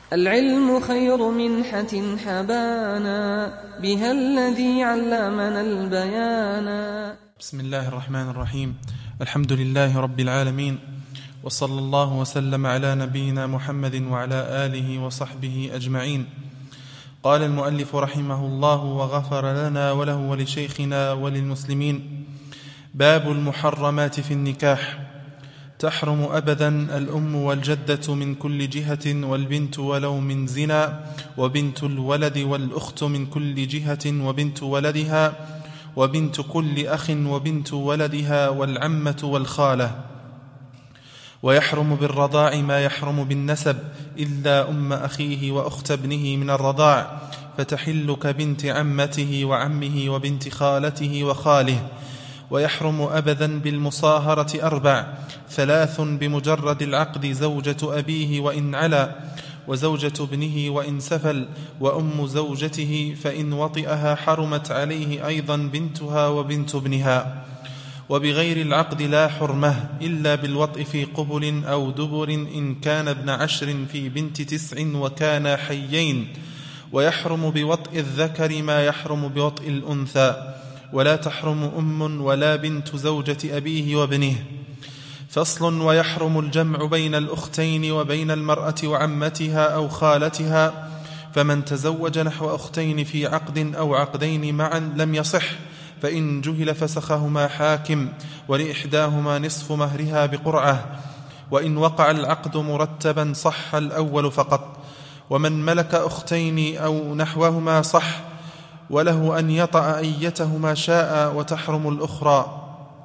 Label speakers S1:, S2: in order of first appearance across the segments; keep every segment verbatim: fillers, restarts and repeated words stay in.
S1: العلم خير منحة حبانا بها الذي علمنا البيانا.
S2: بسم الله الرحمن الرحيم. الحمد لله رب العالمين، وصلى الله وسلم على نبينا محمد وعلى آله وصحبه أجمعين. قال المؤلف رحمه الله وغفر لنا وله ولشيخنا وللمسلمين: باب المحرمات في النكاح. تحرم أبدا الأم والجدة من كل جهة، والبنت ولو من زنا، وبنت الولد والأخت من كل جهة وبنت ولدها، وبنت كل أخ وبنت ولدها، والعمة والخالة. ويحرم بالرضاع ما يحرم بالنسب إلا أم أخيه وأخت ابنه من الرضاع، فتحل كبنت عمته وعمه وبنت خالته وخاله. ويحرم أبدا بالمصاهرة أربع: ثلاث بمجرد العقد، زوجة أبيه وإن علا، وزوجة ابنه وإن سفل، وأم زوجته فإن وطئها حرمت عليه أيضا بنتها وبنت ابنها. وبغير العقد لا حرمة إلا بالوطء في قبل أو دبر، إن كان ابن عشر في بنت تسع وكانا حيين. ويحرم بوطء الذكر ما يحرم بوطء الأنثى. ولا تحرم أم ولا بنت زوجة أبيه وابنه. فصل: ويحرم الجمع بين الأختين وبين المرأة وعمتها أو خالتها، فمن تزوج نحو أختين في عقد أو عقدين معا لم يصح، فإن جهل فسخهما حاكم، ولإحداهما نصف مهرها بقرعة. وإن وقع العقد مرتبا صح الأول فقط. ومن ملك أختين أو نحوهما صح، وله أن يطأ أيتهما شاء. وتحرم الأخرى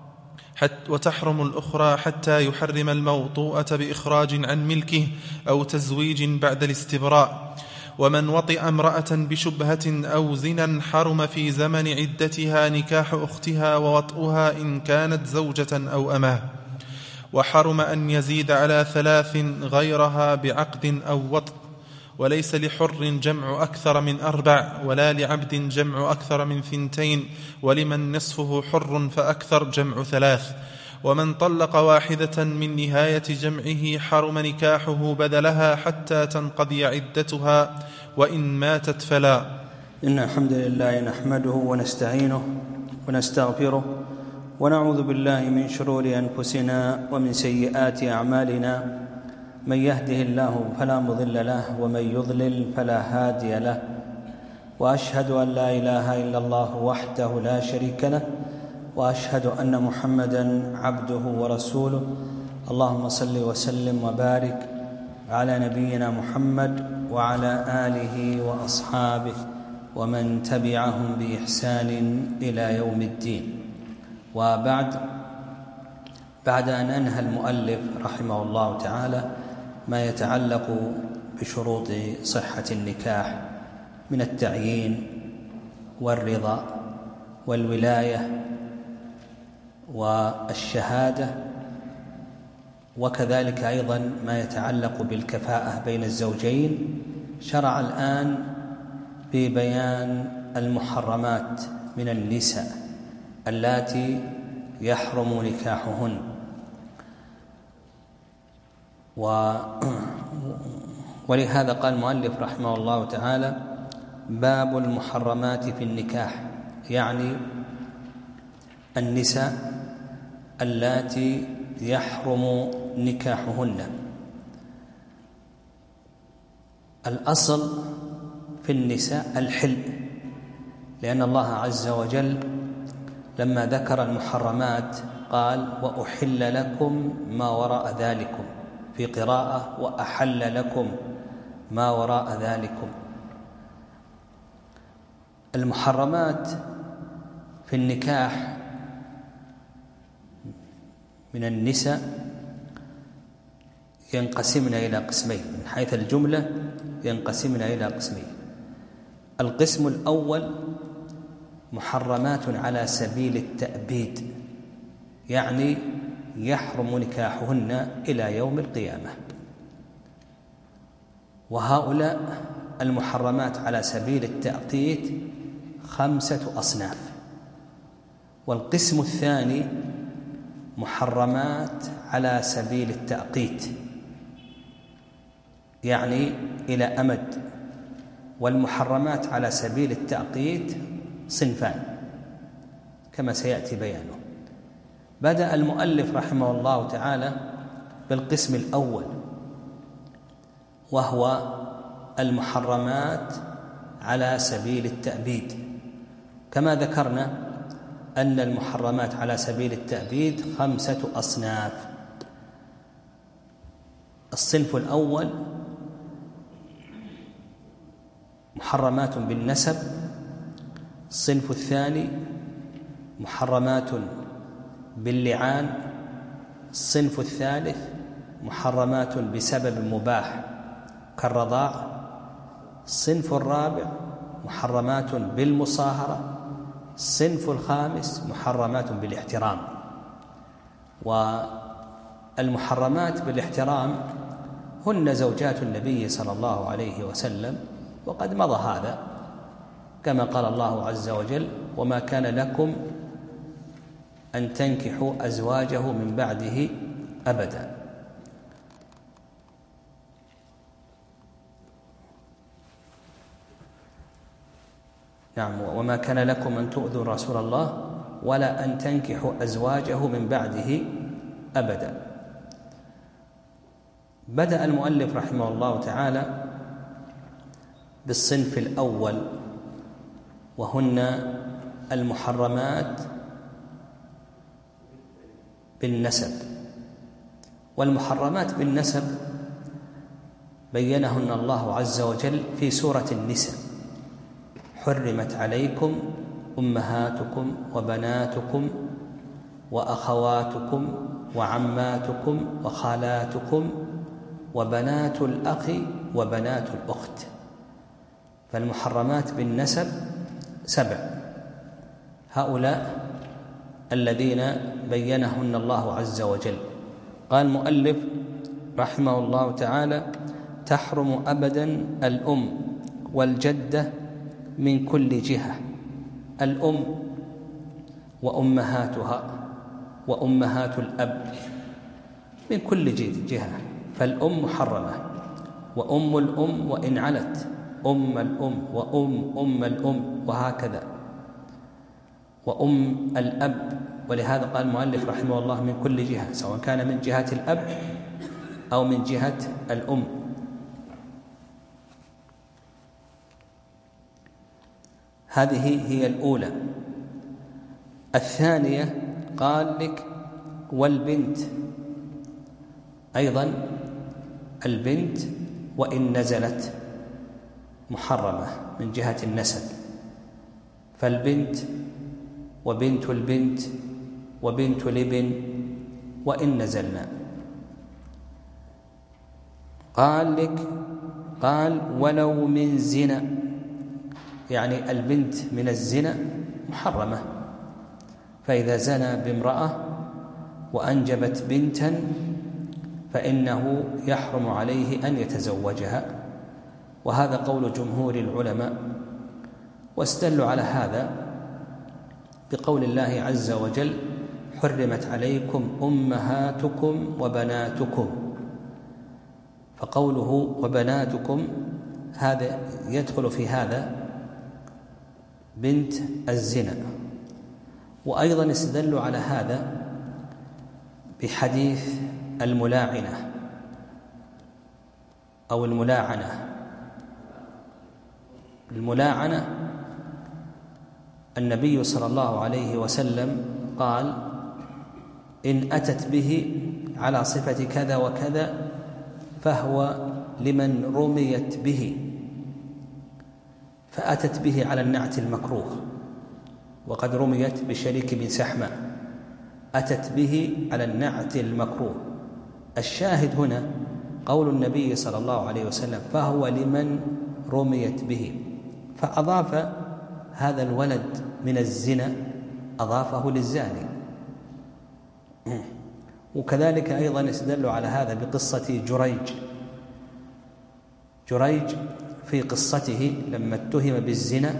S2: حتى, وتحرم الأخرى حتى يحرم الموطوءة بإخراج عن ملكه أو تزويج بعد الاستبراء. ومن وطئ امرأة بشبهة أو زنا حرم في زمن عدتها نكاح أختها ووطئها إن كانت زوجة أو أماه. وحرم أن يزيد على ثلاث غيرها بعقد أو وطئ. وليس لحر جمع أكثر من أربع، ولا لعبد جمع أكثر من ثنتين، ولمن نصفه حر فأكثر جمع ثلاث. ومن طلق واحدة من نهاية جمعه حرم نكاحه بدلها حتى تنقضي عدتها، وإن ماتت فلا.
S3: إن الحمد لله نحمده ونستعينه ونستغفره، ونعوذ بالله من شرور أنفسنا ومن سيئات أعمالنا. من يهده الله فلا مضل له، ومن يضلل فلا هادي له. وأشهد أن لا إله إلا الله وحده لا شريك له، وأشهد أن محمدًا عبده ورسوله. اللهم صل وسلم وبارك على نبينا محمد وعلى آله وأصحابه ومن تبعهم بإحسان إلى يوم الدين. وبعد بعد أن أنهى المؤلف رحمه الله تعالى ما يتعلق بشروط صحة النكاح من التعيين والرضا والولاية والشهادة، وكذلك أيضا ما يتعلق بالكفاءة بين الزوجين، شرع الآن ببيان المحرمات من النساء اللاتي يحرم نكاحهن. و... ولهذا قال المؤلف رحمه الله تعالى: باب المحرمات في النكاح، يعني النساء اللاتي يحرم نكاحهن. الأصل في النساء الحل، لأن الله عز وجل لما ذكر المحرمات قال: وأحل لكم ما وراء ذلكم، في قراءة: وأحل لكم ما وراء ذلكم. المحرمات في النكاح من النساء ينقسمن إلى قسمين، من حيث الجملة ينقسمن إلى قسمين. القسم الأول محرمات على سبيل التأبيد، يعني يحرم نكاحهن إلى يوم القيامة. وهؤلاء المحرمات على سبيل التأقيت خمسة أصناف. والقسم الثاني محرمات على سبيل التأقيت، يعني إلى أمد. والمحرمات على سبيل التأقيت صنفان كما سيأتي بيانه. بدأ المؤلف رحمه الله تعالى بالقسم الأول، وهو المحرمات على سبيل التأبيد. كما ذكرنا أن المحرمات على سبيل التأبيد خمسة أصناف. الصنف الأول محرمات بالنسب. الصنف الثاني محرمات باللعان. الصنف الثالث محرمات بسبب مباح كالرضاع. الصنف الرابع محرمات بالمصاهرة. الصنف الخامس محرمات بالاحترام. والمحرمات بالاحترام هن زوجات النبي صلى الله عليه وسلم، وقد مضى هذا كما قال الله عز وجل: وما كان لكم أن تنكحوا أزواجه من بعده أبدا. نعم، وما كان لكم أن تؤذوا رسول الله ولا أن تنكحوا أزواجه من بعده أبدا. بدأ المؤلف رحمه الله تعالى بالصنف الأول، وهن المحرمات بالنسب. والمحرمات بالنسب بينهن الله عز وجل في سورة النساء: حرمت عليكم أمهاتكم وبناتكم وأخواتكم وعماتكم وخالاتكم وبنات الأخ وبنات الأخت. فالمحرمات بالنسب سبع، هؤلاء الذين بينهن الله عز وجل. قال المؤلف رحمه الله تعالى: تحرم أبدا الأم والجدة من كل جهة. الأم وأمهاتها وأمهات الأب من كل جهة، فالأم محرمة، وأم الأم وإن علت، أم الأم وأم أم الأم وهكذا، وأم الأب. ولهذا قال المؤلف رحمه الله من كل جهة، سواء كان من جهة الأب أو من جهة الأم. هذه هي الأولى. الثانية قال لك: والبنت أيضا، البنت وإن نزلت محرمة من جهة النسب، فالبنت وبنت البنت وبنت الابن وإن نزلنا. قال لك قال ولو من زنا، يعني البنت من الزنا محرمة، فإذا زنى بامرأة وأنجبت بنتا فإنه يحرم عليه أن يتزوجها، وهذا قول جمهور العلماء. واستدلوا على هذا بقول الله عز وجل: حرمت عليكم أمهاتكم وبناتكم. فقوله وبناتكم هذا يدخل في هذا بنت الزنا. وأيضا استدلوا على هذا بحديث الملاعنة أو الملاعنة. الملاعنة النبي صلى الله عليه وسلم قال: إن أتت به على صفة كذا وكذا فهو لمن رميت به، فأتت به على النعت المكروه، وقد رميت بشريك بن سحمة، أتت به على النعت المكروه. الشاهد هنا قول النبي صلى الله عليه وسلم: فهو لمن رميت به، فأضاف هذا الولد من الزنا أضافه للزاني. وكذلك أيضا استدلوا على هذا بقصة جريج. جريج في قصته لما اتهم بالزنا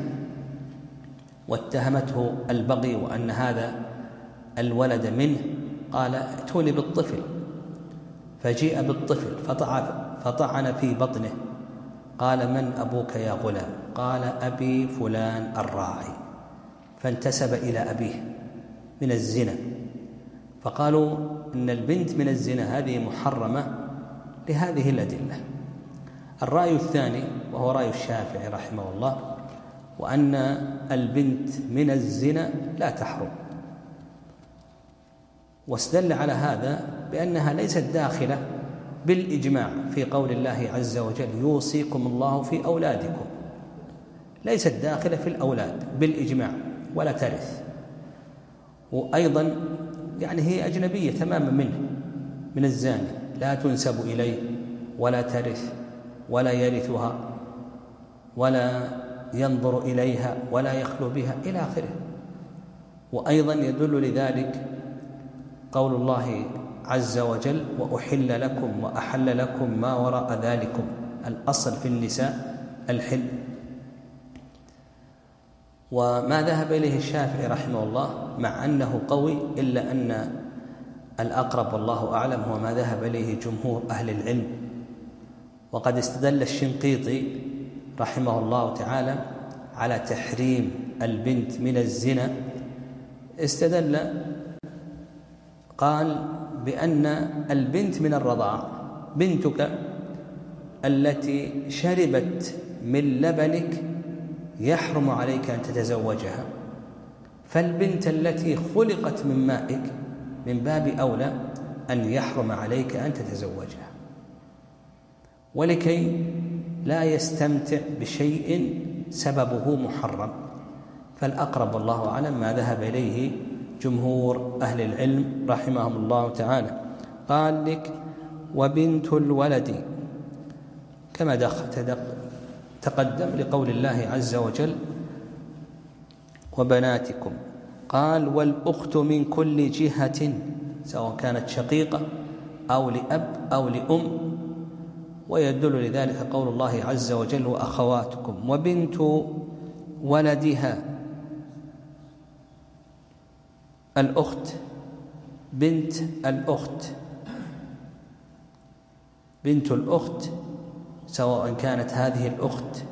S3: واتهمته البغي وأن هذا الولد منه، قال: ائتوني بالطفل، فجيء بالطفل فطعن في بطنه. قال: من أبوك يا غلام؟ قال: أبي فلان الراعي. فانتسب إلى أبيه من الزنا. فقالوا إن البنت من الزنا هذه محرمة لهذه الأدلة. الرأي الثاني وهو رأي الشافعي رحمه الله، وأن البنت من الزنا لا تحرم، واستدل على هذا بأنها ليست داخلة بالإجماع في قول الله عز وجل: يوصيكم الله في أولادكم، ليست داخلة في الأولاد بالإجماع ولا ترث. وأيضا يعني هي أجنبية تماما منه، من الزاني، لا تنسب إليه ولا ترث ولا يرثها ولا ينظر إليها ولا يخلو بها إلى آخره. وأيضا يدل لذلك قول الله عز وجل: وأحل لكم وأحل لكم ما وراء ذلكم. الأصل في النساء الحل. وما ذهب إليه الشافعي رحمه الله مع أنه قوي، إلا أن الأقرب والله أعلم هو ما ذهب إليه جمهور أهل العلم. وقد استدل الشنقيطي رحمه الله تعالى على تحريم البنت من الزنا، استدل قال بأن البنت من الرضاع، بنتك التي شربت من لبنك يحرم عليك أن تتزوجها، فالبنت التي خلقت من مائك من باب أولى أن يحرم عليك أن تتزوجها. ولكي لا يستمتع بشيء سببه محرم، فالأقرب والله أعلم ما ذهب إليه جمهور أهل العلم رحمهم الله تعالى. قال لك: وبنت الولد، كما تقدم لقول الله عز وجل: وبناتكم. قال: والأخت من كل جهة، سواء كانت شقيقة أو لأب أو لأم. ويدل لذلك قول الله عز وجل: وأخواتكم. وبنت ولدها، الأخت، بنت الأخت، بنت الأخت سواء كانت هذه الأخت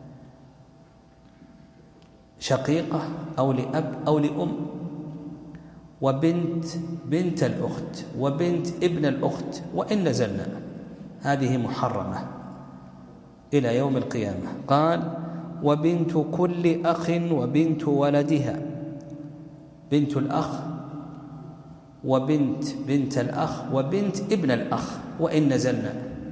S3: شقيقة أو لأب أو لأم. وبنت بنت الأخت وبنت ابن الأخت وإن نزلنا، هذه محرمة إلى يوم القيامة. قال: وبنت كل أخ وبنت ولدها، بنت الأخ وبنت بنت الأخ وبنت ابن الأخ وإن نزلنا،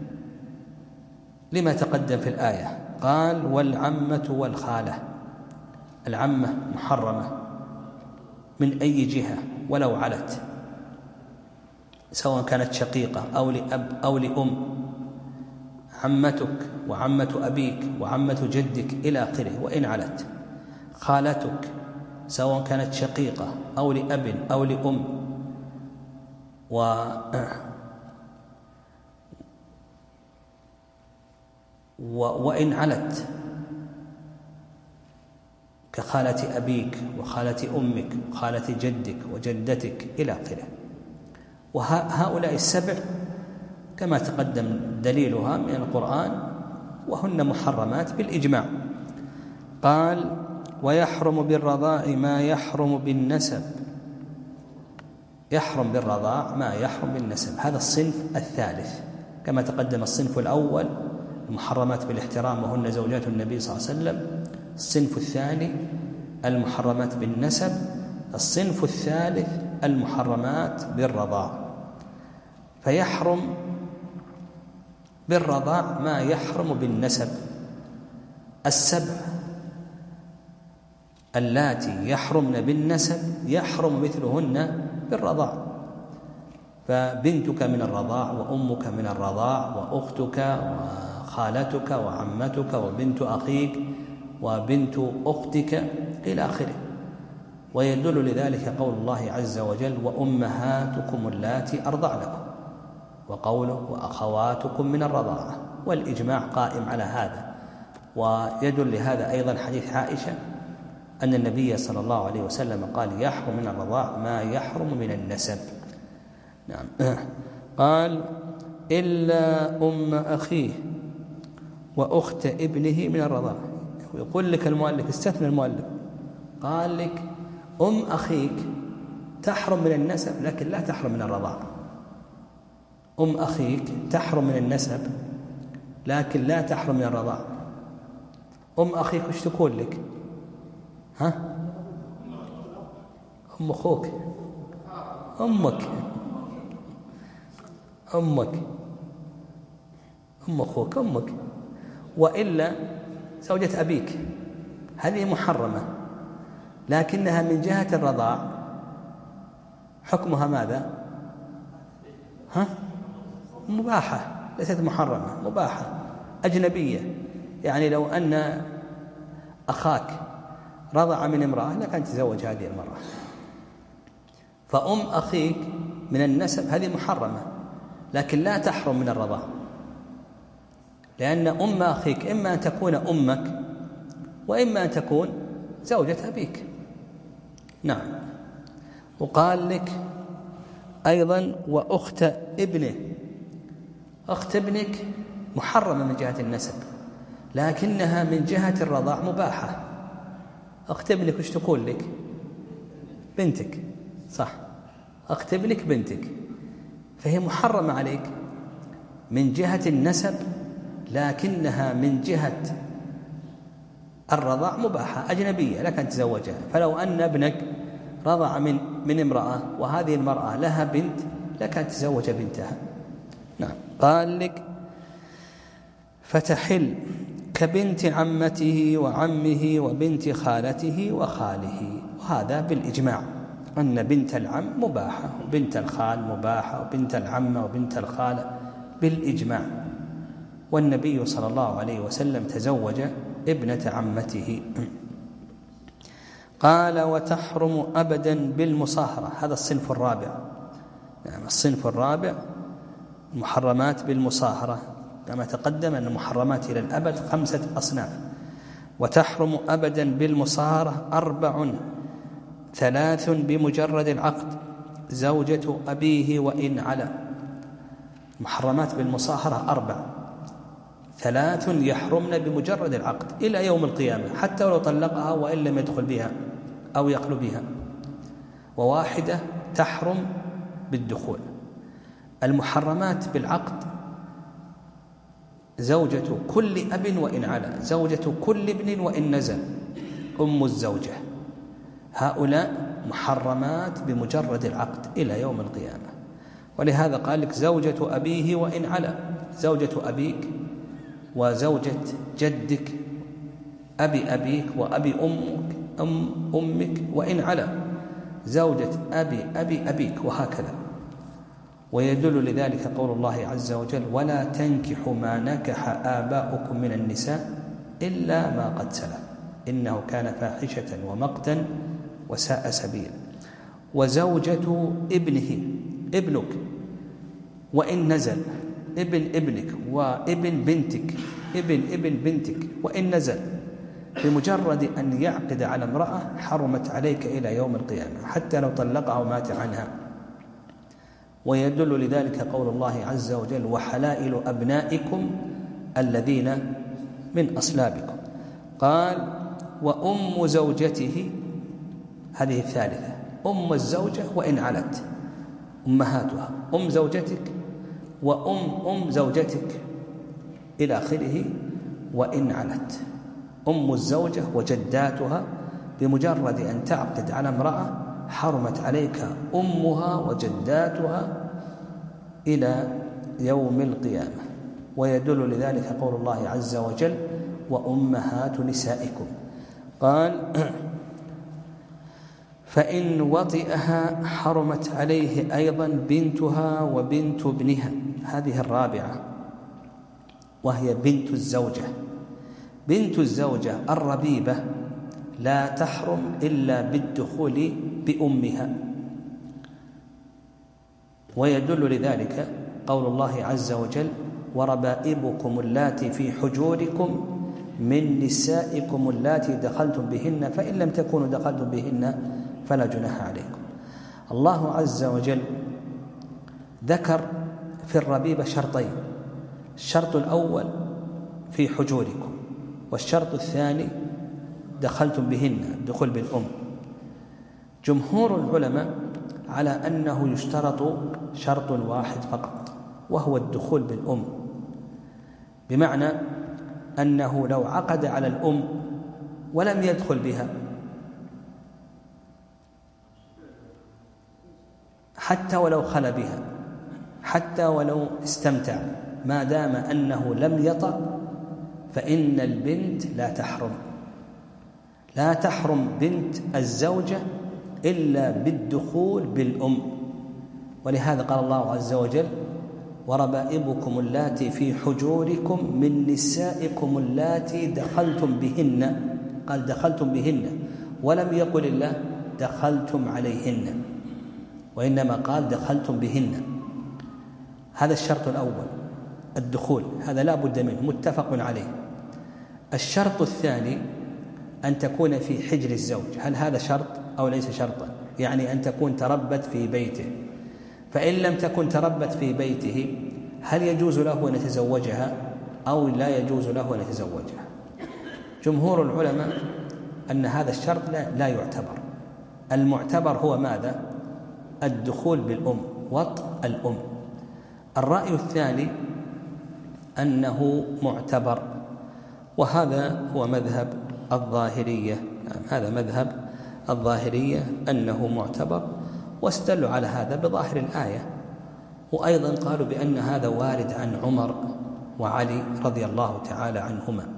S3: لما تقدم في الآية. قال: والعمة والخالة، العمة محرمة من أي جهة ولو علت، سواء كانت شقيقة أو لأب أو لأم. عمتك وعمة أبيك وعمة جدك إلى آخره وإن علت. خالتك سواء كانت شقيقة أو لأب أو لأم، و وإن علت، كخالة أبيك وخالة أمك وخالة جدك وجدتك إلى آخره. وهؤلاء السبع كما تقدم دليلها من القرآن، وهن محرمات بالإجماع. قال: ويحرم بالرضاع ما يحرم بالنسب، يحرم بالرضاع ما يحرم بالنسب. هذا الصنف الثالث، كما تقدم الصنف الأول المحرمات بالاحترام وهن زوجات النبي صلى الله عليه وسلم، الصنف الثاني المحرمات بالنسب، الصنف الثالث المحرمات بالرضاع. فيحرم بالرضاع ما يحرم بالنسب. السبع اللاتي يحرمن بالنسب يحرم مثلهن بالرضاع، فبنتك من الرضاع وأمك من الرضاع وأختك وخالتك وعمتك وبنت أخيك وبنت أختك إلى آخره. ويدل لذلك قول الله عز وجل: وأمهاتكم اللاتي أرضعنكم، وقوله: وأخواتكم من الرضاعة. والإجماع قائم على هذا. ويدل لهذا أيضا حديث عائشة أن النبي صلى الله عليه وسلم قال: يحرم من الرضاع ما يحرم من النسب. نعم. قال: إلا أم أخيه وأخت ابنه من الرضاعة. ويقول لك المؤلف، استثنى المؤلف، قال لك أم أخيك تحرم من النسب لكن لا تحرم من الرضاعة. أم أخيك تحرم من النسب لكن لا تحرم من الرضاعة. أم أخيك وش تقول لك؟ ها؟ أم أخوك، أمك، أمك، أم أخوك، أمك. وإلا زوجة أبيك هذه محرمة لكنها من جهة الرضاع حكمها ماذا؟ ها؟ مباحة، ليست محرمة، مباحة أجنبية. يعني لو أن أخاك رضع من امرأة لكن تزوج هذه المرأة. فأم أخيك من النسب هذه محرمة لكن لا تحرم من الرضاع، لأن أم أخيك إما أن تكون أمك وإما أن تكون زوجة أبيك. نعم. وقال لك أيضا وأخت ابنه، أخت ابنك محرمة من جهة النسب لكنها من جهة الرضاع مباحة. أخت ابنك وش تقول لك؟ بنتك، صح، أخت ابنك بنتك، فهي محرمة عليك من جهة النسب لكنها من جهة الرضاع مباحة أجنبية لك أن تزوجها. فلو أن ابنك رضع من من امرأة وهذه المرأة لها بنت لك أن تزوج بنتها. نعم. قال لك فتحل كبنت عمته وعمه وبنت خالته وخاله. وهذا بالإجماع أن بنت العم مباحة وبنت الخال مباحة وبنت العمة وبنت الخالة بالإجماع. والنبي صلى الله عليه وسلم تزوج ابنة عمته. قال وتحرم أبدا بالمصاهرة. هذا الصنف الرابع. يعني الصنف الرابع محرمات بالمصاهرة، كما تقدم أن المحرمات إلى الأبد خمسة أصناف. وتحرم أبدا بالمصاهرة أربع: ثلاث بمجرد العقد، زوجة أبيه وإن علا. محرمات بالمصاهرة أربع: ثلاث يحرمن بمجرد العقد إلى يوم القيامة حتى ولو طلقها وإن لم يدخل بها أو يخلو بها، وواحدة تحرم بالدخول. المحرمات بالعقد زوجة كل أب وإن علا، زوجة كل ابن وإن نزل، أم الزوجة. هؤلاء محرمات بمجرد العقد إلى يوم القيامة. ولهذا قال لك زوجة أبيه وإن علا، زوجة أبيك وزوجة جدك أبي أبيك وأبي أمك أم أمك وإن علا، زوجة أبي أبي أبيك، وهكذا. ويدل لذلك قول الله عز وجل ولا تنكحوا ما نكح آباؤكم من النساء إلا ما قد سلف إنه كان فاحشة ومقتا وساء سبيلا. وزوجة ابنه، ابنك وإن نزل، ابن ابنك وابن بنتك، ابن ابن بنتك وإن نزل، بمجرد أن يعقد على امرأة حرمت عليك إلى يوم القيامة حتى لو طلقها ومات عنها. ويدل لذلك قول الله عز وجل وحلائل أبنائكم الذين من أصلابكم. قال وأم زوجته، هذه الثالثة، أم الزوجة وإن علت، أمهاتها، أم زوجتك وأم أم زوجتك إلى آخره وإن علت. أم الزوجة وجداتها بمجرد أن تعقد على امرأة حرمت عليك أمها وجداتها إلى يوم القيامة. ويدل لذلك قول الله عز وجل وأمهات نسائكم. قال فإن وطئها حرمت عليه أيضا بنتها وبنت ابنها. هذه الرابعة وهي بنت الزوجة. بنت الزوجة الربيبة لا تحرم إلا بالدخول بأمها. ويدل لذلك قول الله عز وجل وربائبكم اللاتي في حجوركم من نسائكم اللاتي دخلتم بهن فإن لم تكونوا دخلتم بهن فلا جناح عليكم. الله عز وجل ذكر في الربيبة شرطين: الشرط الأول في حجوركم، والشرط الثاني دخلتم بهن، الدخول بالأم. جمهور العلماء على أنه يشترط شرط واحد فقط، وهو الدخول بالأم، بمعنى أنه لو عقد على الأم ولم يدخل بها حتى ولو خل بها، حتى ولو استمتع، ما دام أنه لم يطأ فإن البنت لا تحرم لا تحرم بنت الزوجة إلا بالدخول بالأم. ولهذا قال الله عز وجل: وربائبكم اللاتي في حجوركم من نسائكم اللاتي دخلتم بهن. قال دخلتم بهن، ولم يقل الله دخلتم عليهن، وإنما قال دخلتم بهن. هذا الشرط الأول، الدخول، هذا لا بد منه، متفق عليه. الشرط الثاني أن تكون في حجر الزوج. هل هذا شرط أو ليس شرطا؟ يعني أن تكون تربت في بيته. فإن لم تكن تربت في بيته هل يجوز له أن يتزوجها أو لا يجوز له أن يتزوجها؟ جمهور العلماء أن هذا الشرط لا, لا يعتبر. المعتبر هو ماذا؟ الدخول بالأم، وطء الأم. الرأي الثاني أنه معتبر، وهذا هو مذهب الظاهرية. يعني هذا مذهب الظاهرية أنه معتبر، واستدلوا على هذا بظاهر الآية. وأيضا قالوا بأن هذا وارد عن عمر وعلي رضي الله تعالى عنهما.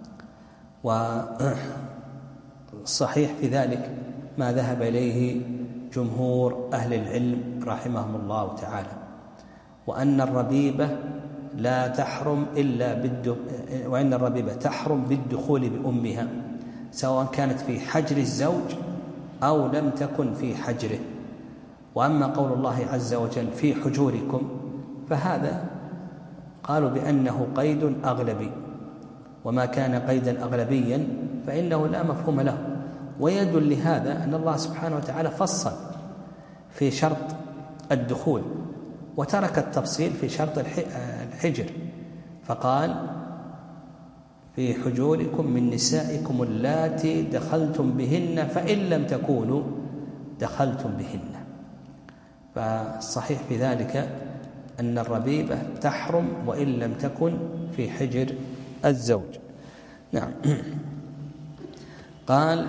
S3: والصحيح في ذلك ما ذهب إليه جمهور أهل العلم رحمهم الله تعالى، وأن الربيبة لا تحرم إلا بالد... وأن الربيبة تحرم بالدخول بأمها، سواء كانت في حجر الزوج أو لم تكن في حجره. وأما قول الله عز وجل في حجوركم فهذا قالوا بأنه قيد أغلبي، وما كان قيدا أغلبيا فإنه لا مفهوم له. ويدل لهذا أن الله سبحانه وتعالى فصل في شرط الدخول وترك التفصيل في شرط الحجر، فقال في حجوركم من نسائكم اللاتي دخلتم بهن فإن لم تكونوا دخلتم بهن. فالصحيح في ذلك أن الربيبة تحرم وإن لم تكن في حجر الزوج. نعم. قال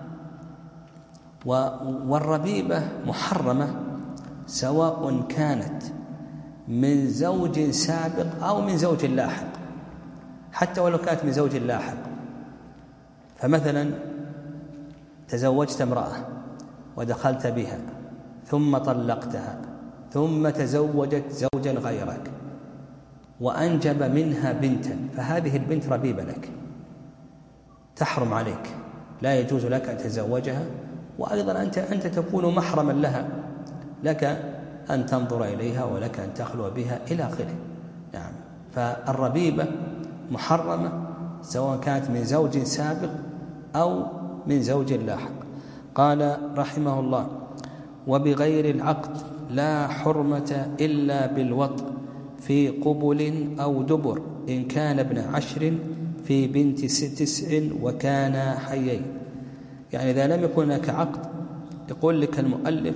S3: والربيبة محرمة سواء كانت من زوج سابق أو من زوج لاحق، حتى ولو كانت من زوج لاحق. فمثلا تزوجت امرأة ودخلت بها ثم طلقتها ثم تزوجت زوجا غيرك وأنجب منها بنتا، فهذه البنت ربيبة لك، تحرم عليك، لا يجوز لك أن تتزوجها، وأيضا أنت, أنت تكون محرما لها، لك أن تنظر إليها ولك أن تخلو بها إلى آخره. يعني فالربيبة محرمة سواء كانت من زوج سابق أو من زوج لاحق. قال رحمه الله: وبغير العقد لا حرمة إلا بالوطء في قبل أو دبر إن كان ابن عشر في بنت تسع وكان حيين. يعني إذا لم يكن هناك عقد يقول لك المؤلف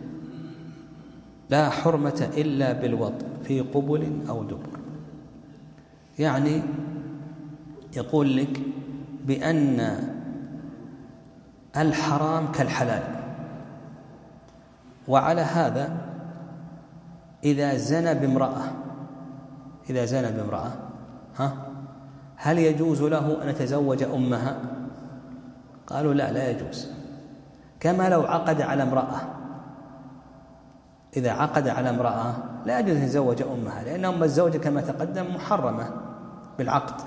S3: لا حرمة إلا بالوطء في قبل أو دبر، يعني يقول لك بأن الحرام كالحلال. وعلى هذا إذا زنى بامرأة إذا زنى بامرأة ها هل يجوز له أن يتزوج أمها؟ قالوا لا لا يجوز. كما لو عقد على امرأة، إذا عقد على امرأة لا يجوز أن يتزوج أمها، لأن أم الزوجة كما تقدم محرمة بالعقد.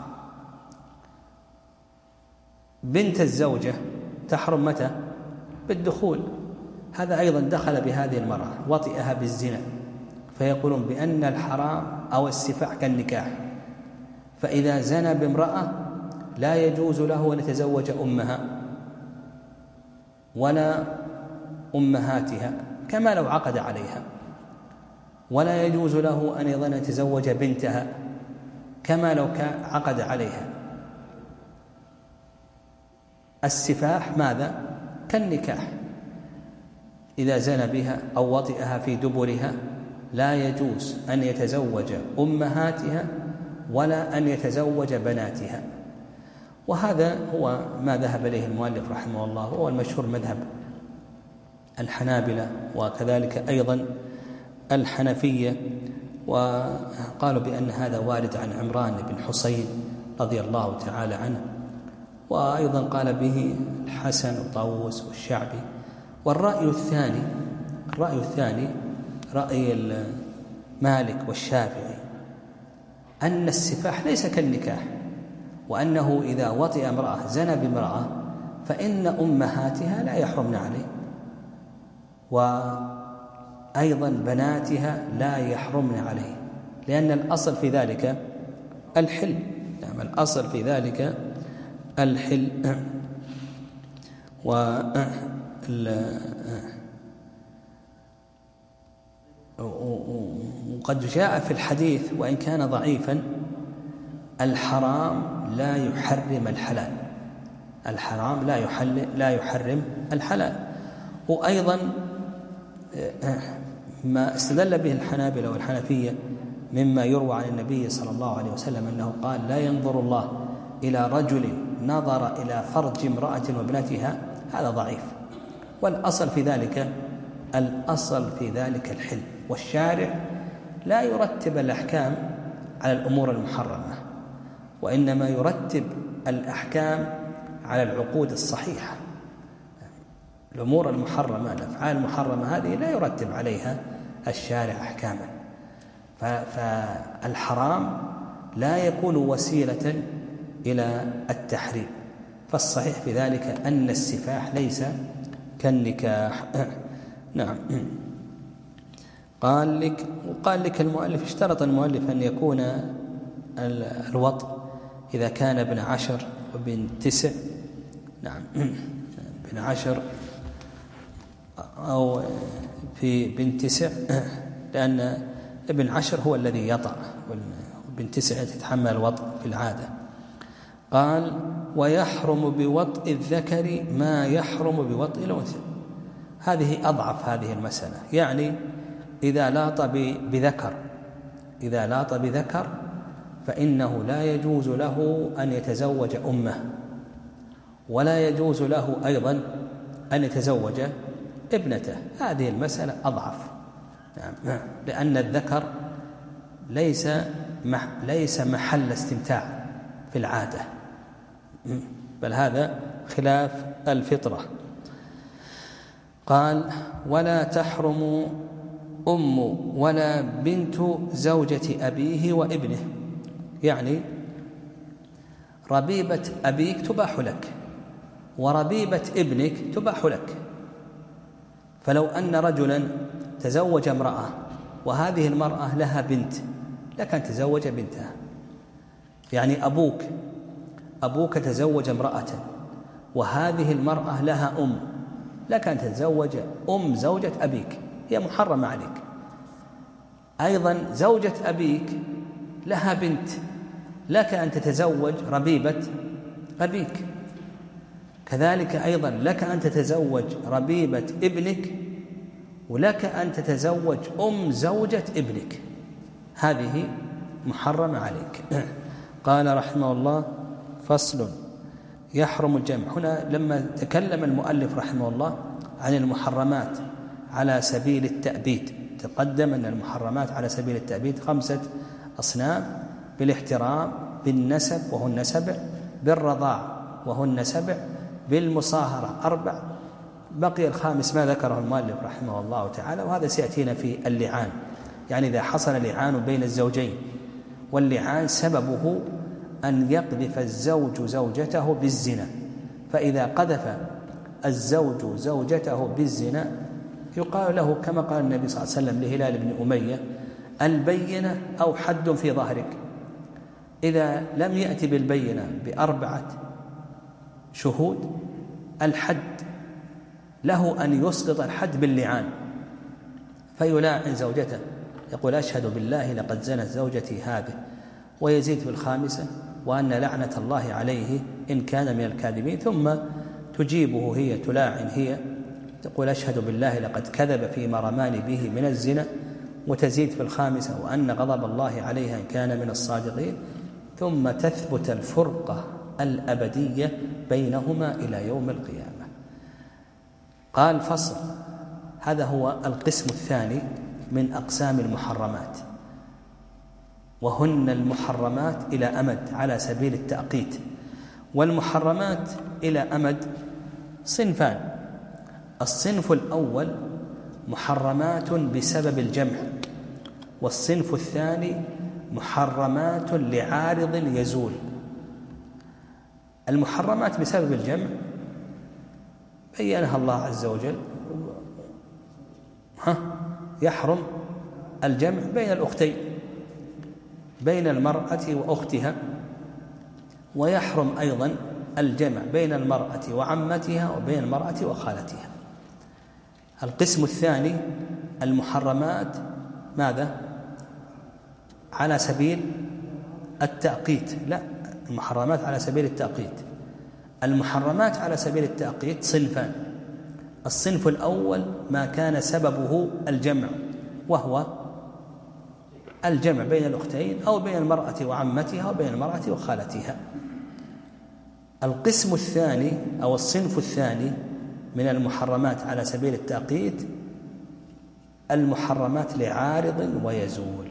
S3: بنت الزوجة تحرم متى؟ بالدخول. هذا أيضا دخل بهذه المرأة وطئها بالزنا، فيقولون بأن الحرام أو السفاح كالنكاح. فإذا زنى بامرأة لا يجوز له أن يتزوج أمها ولا أمهاتها كما لو عقد عليها. ولا يجوز له أن أيضا يتزوج بنتها كما لو كان عقد عليها. السفاح ماذا؟ كالنكاح، إذا زنى بها أو وطئها في دبرها لا يجوز أن يتزوج أمهاتها ولا أن يتزوج بناتها. وهذا هو ما ذهب إليه المؤلف رحمه الله، وهو المشهور مذهب الحنابلة وكذلك أيضا الحنفية، وقالوا بأن هذا وارد عن عمران بن حسين رضي الله تعالى عنه، وأيضا قال به الحسن وطاووس والشعبي. والرأي الثاني الرأي الثاني رأي مالك والشافعي أن السفاح ليس كالنكاح، وأنه إذا وطئ امرأة زنى بامرأة فإن أمهاتها لا يحرمن عليه، وأيضا بناتها لا يحرمن عليه، لأن الأصل في ذلك الحل. نعم، الأصل في ذلك الحل. وقد جاء في الحديث وإن كان ضعيفا: الحرام لا يحرم الحلال، الحرام لا يحل لا يحرم الحلال. وأيضا ما استدل به الحنابلة والحنفية مما يروى عن النبي صلى الله عليه وسلم أنه قال: لا ينظر الله إلى رجل نظر إلى فرج امرأة وابنتها، هذا ضعيف. والأصل في ذلك الأصل في ذلك الحل، والشارع لا يرتب الأحكام على الأمور المحرمة، وإنما يرتب الأحكام على العقود الصحيحة. الأمور المحرمة، الأفعال المحرمة هذه لا يرتب عليها الشارع أحكاما، فالحرام لا يكون وسيلة إلى التحريم. فالصحيح في ذلك أن السفاح ليس كالنكاح. نعم. قال لك وقال لك المؤلف، اشترط المؤلف أن يكون الوطء إذا كان ابن عشر وابن تسع. نعم، ابن عشر أو في بن تسع، لأن ابن عشر هو الذي يطأ، وابن تسع تتحمل الوطء في العادة. قال: ويحرم بوطء الذكر ما يحرم بوطء الأنثى. هذه أضعف هذه المسألة، يعني إذا لاط بذكر إذا لاط بذكر فإنه لا يجوز له أن يتزوج أمه، ولا يجوز له أيضا أن يتزوج ابنته. هذه المسألة أضعف، نعم، لأن الذكر ليس ليس محل استمتاع في العادة، بل هذا خلاف الفطرة. قال: ولا تحرم أم ولا بنت زوجة أبيه وابنه، يعني ربيبة أبيك تباح لك وربيبة ابنك تباح لك. فلو أن رجلا تزوج امرأة وهذه المرأة لها بنت، لك أن تزوج بنتها. يعني أبوك أبوك تزوج امرأة وهذه المرأة لها أم، لك أن تتزوج أم زوجة أبيك، هي محرمة عليك. أيضا زوجة أبيك لها بنت، لك أن تتزوج ربيبة أبيك. كذلك أيضا لك أن تتزوج ربيبة ابنك، ولك أن تتزوج أم زوجة ابنك، هذه محرمة عليك. قال رحمه الله: فصل: يحرم الجمع. هنا لما تكلم المؤلف رحمه الله عن المحرمات على سبيل التأبيد، تقدم أن المحرمات على سبيل التأبيد خمسة أصناف: بالاحترام، بالنسب وهن سبع، بالرضاع وهن سبع، بالمصاهرة أربع، بقي الخامس ما ذكره المؤلف رحمه الله تعالى، وهذا سيأتينا في اللعان. يعني إذا حصل لعان بين الزوجين، واللعان سببه أن يقذف الزوج زوجته بالزنا، فإذا قذف الزوج زوجته بالزنا يقال له كما قال النبي صلى الله عليه وسلم لهلال بن أمية: البينة أو حد في ظهرك. إذا لم يأتي بالبينة بأربعة شهود، الحد له أن يسقط الحد باللعان، فيلاعن زوجته يقول أشهد بالله لقد زنت زوجتي هذه، ويزيد في الخامسة وأن لعنة الله عليه إن كان من الكاذبين، ثم تجيبه هي تلاعن هي تقول أشهد بالله لقد كذب فيما رماني به من الزنا، وتزيد في الخامسة وأن غضب الله عليها إن كان من الصادقين، ثم تثبت الفرقة الأبدية بينهما إلى يوم القيامة. قال فصل، هذا هو القسم الثاني من أقسام المحرمات، وهن المحرمات إلى أمد على سبيل التأقيت. والمحرمات إلى أمد صنفان: الصنف الأول محرمات بسبب الجمع، والصنف الثاني محرمات لعارض يزول. المحرمات بسبب الجمع بينها الله عز وجل، ها يحرم الجمع بين الأختين، بين المرأة وأختها، ويحرم أيضا الجمع بين المرأة وعمتها وبين المرأة وخالتها. القسم الثاني المحرمات ماذا؟ على سبيل التأقيت، لا، المحرمات على سبيل التأقيت. المحرمات على سبيل التأقيت صنفان: الصنف الأول ما كان سببه الجمع، وهو الجمع بين الأختين أو بين المرأة وعمتها وبين المرأة وخالتها. القسم الثاني أو الصنف الثاني من المحرمات على سبيل التأقيت المحرمات لعارض ويزول.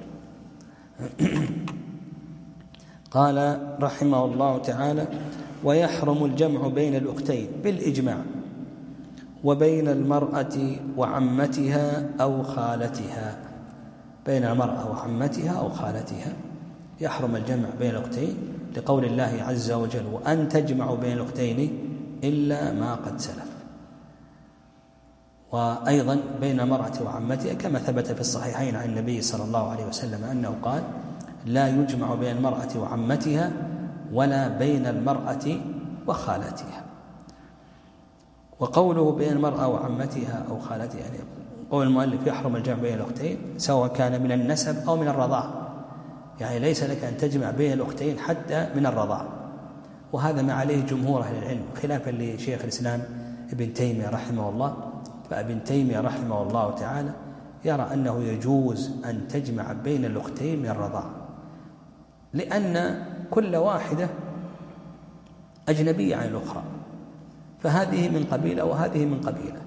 S3: قال رحمه الله تعالى: ويحرم الجمع بين الأختين بالإجماع، وبين المرأة وعمتها أو خالتها، بين المرأة وعمتها أو خالتها يحرم الجمع بين الأختين، لقول الله عز وجل: وأن تجمعوا بين الأختين إلا ما قد سلف. وأيضا بين المرأة وعمتها كما ثبت في الصحيحين عن النبي صلى الله عليه وسلم أنه قال: لا يجمع بين المرأة وعمتها ولا بين المرأة وخالتها. وقوله بين المرأة وعمتها أو خالتها، يعني قول المؤلف يحرم الجمع بين الأختين سواء كان من النسب أو من الرضاعة، يعني ليس لك أن تجمع بين الأختين حتى من الرضاعة، وهذا ما عليه جمهور أهل العلم، خلافا لشيخ الإسلام ابن تيمية رحمه الله. فابن تيمية رحمه الله تعالى يرى أنه يجوز أن تجمع بين الأختين من الرضاعة، لأن كل واحدة أجنبية عن الأخرى، فهذه من قبيلة وهذه من قبيلة،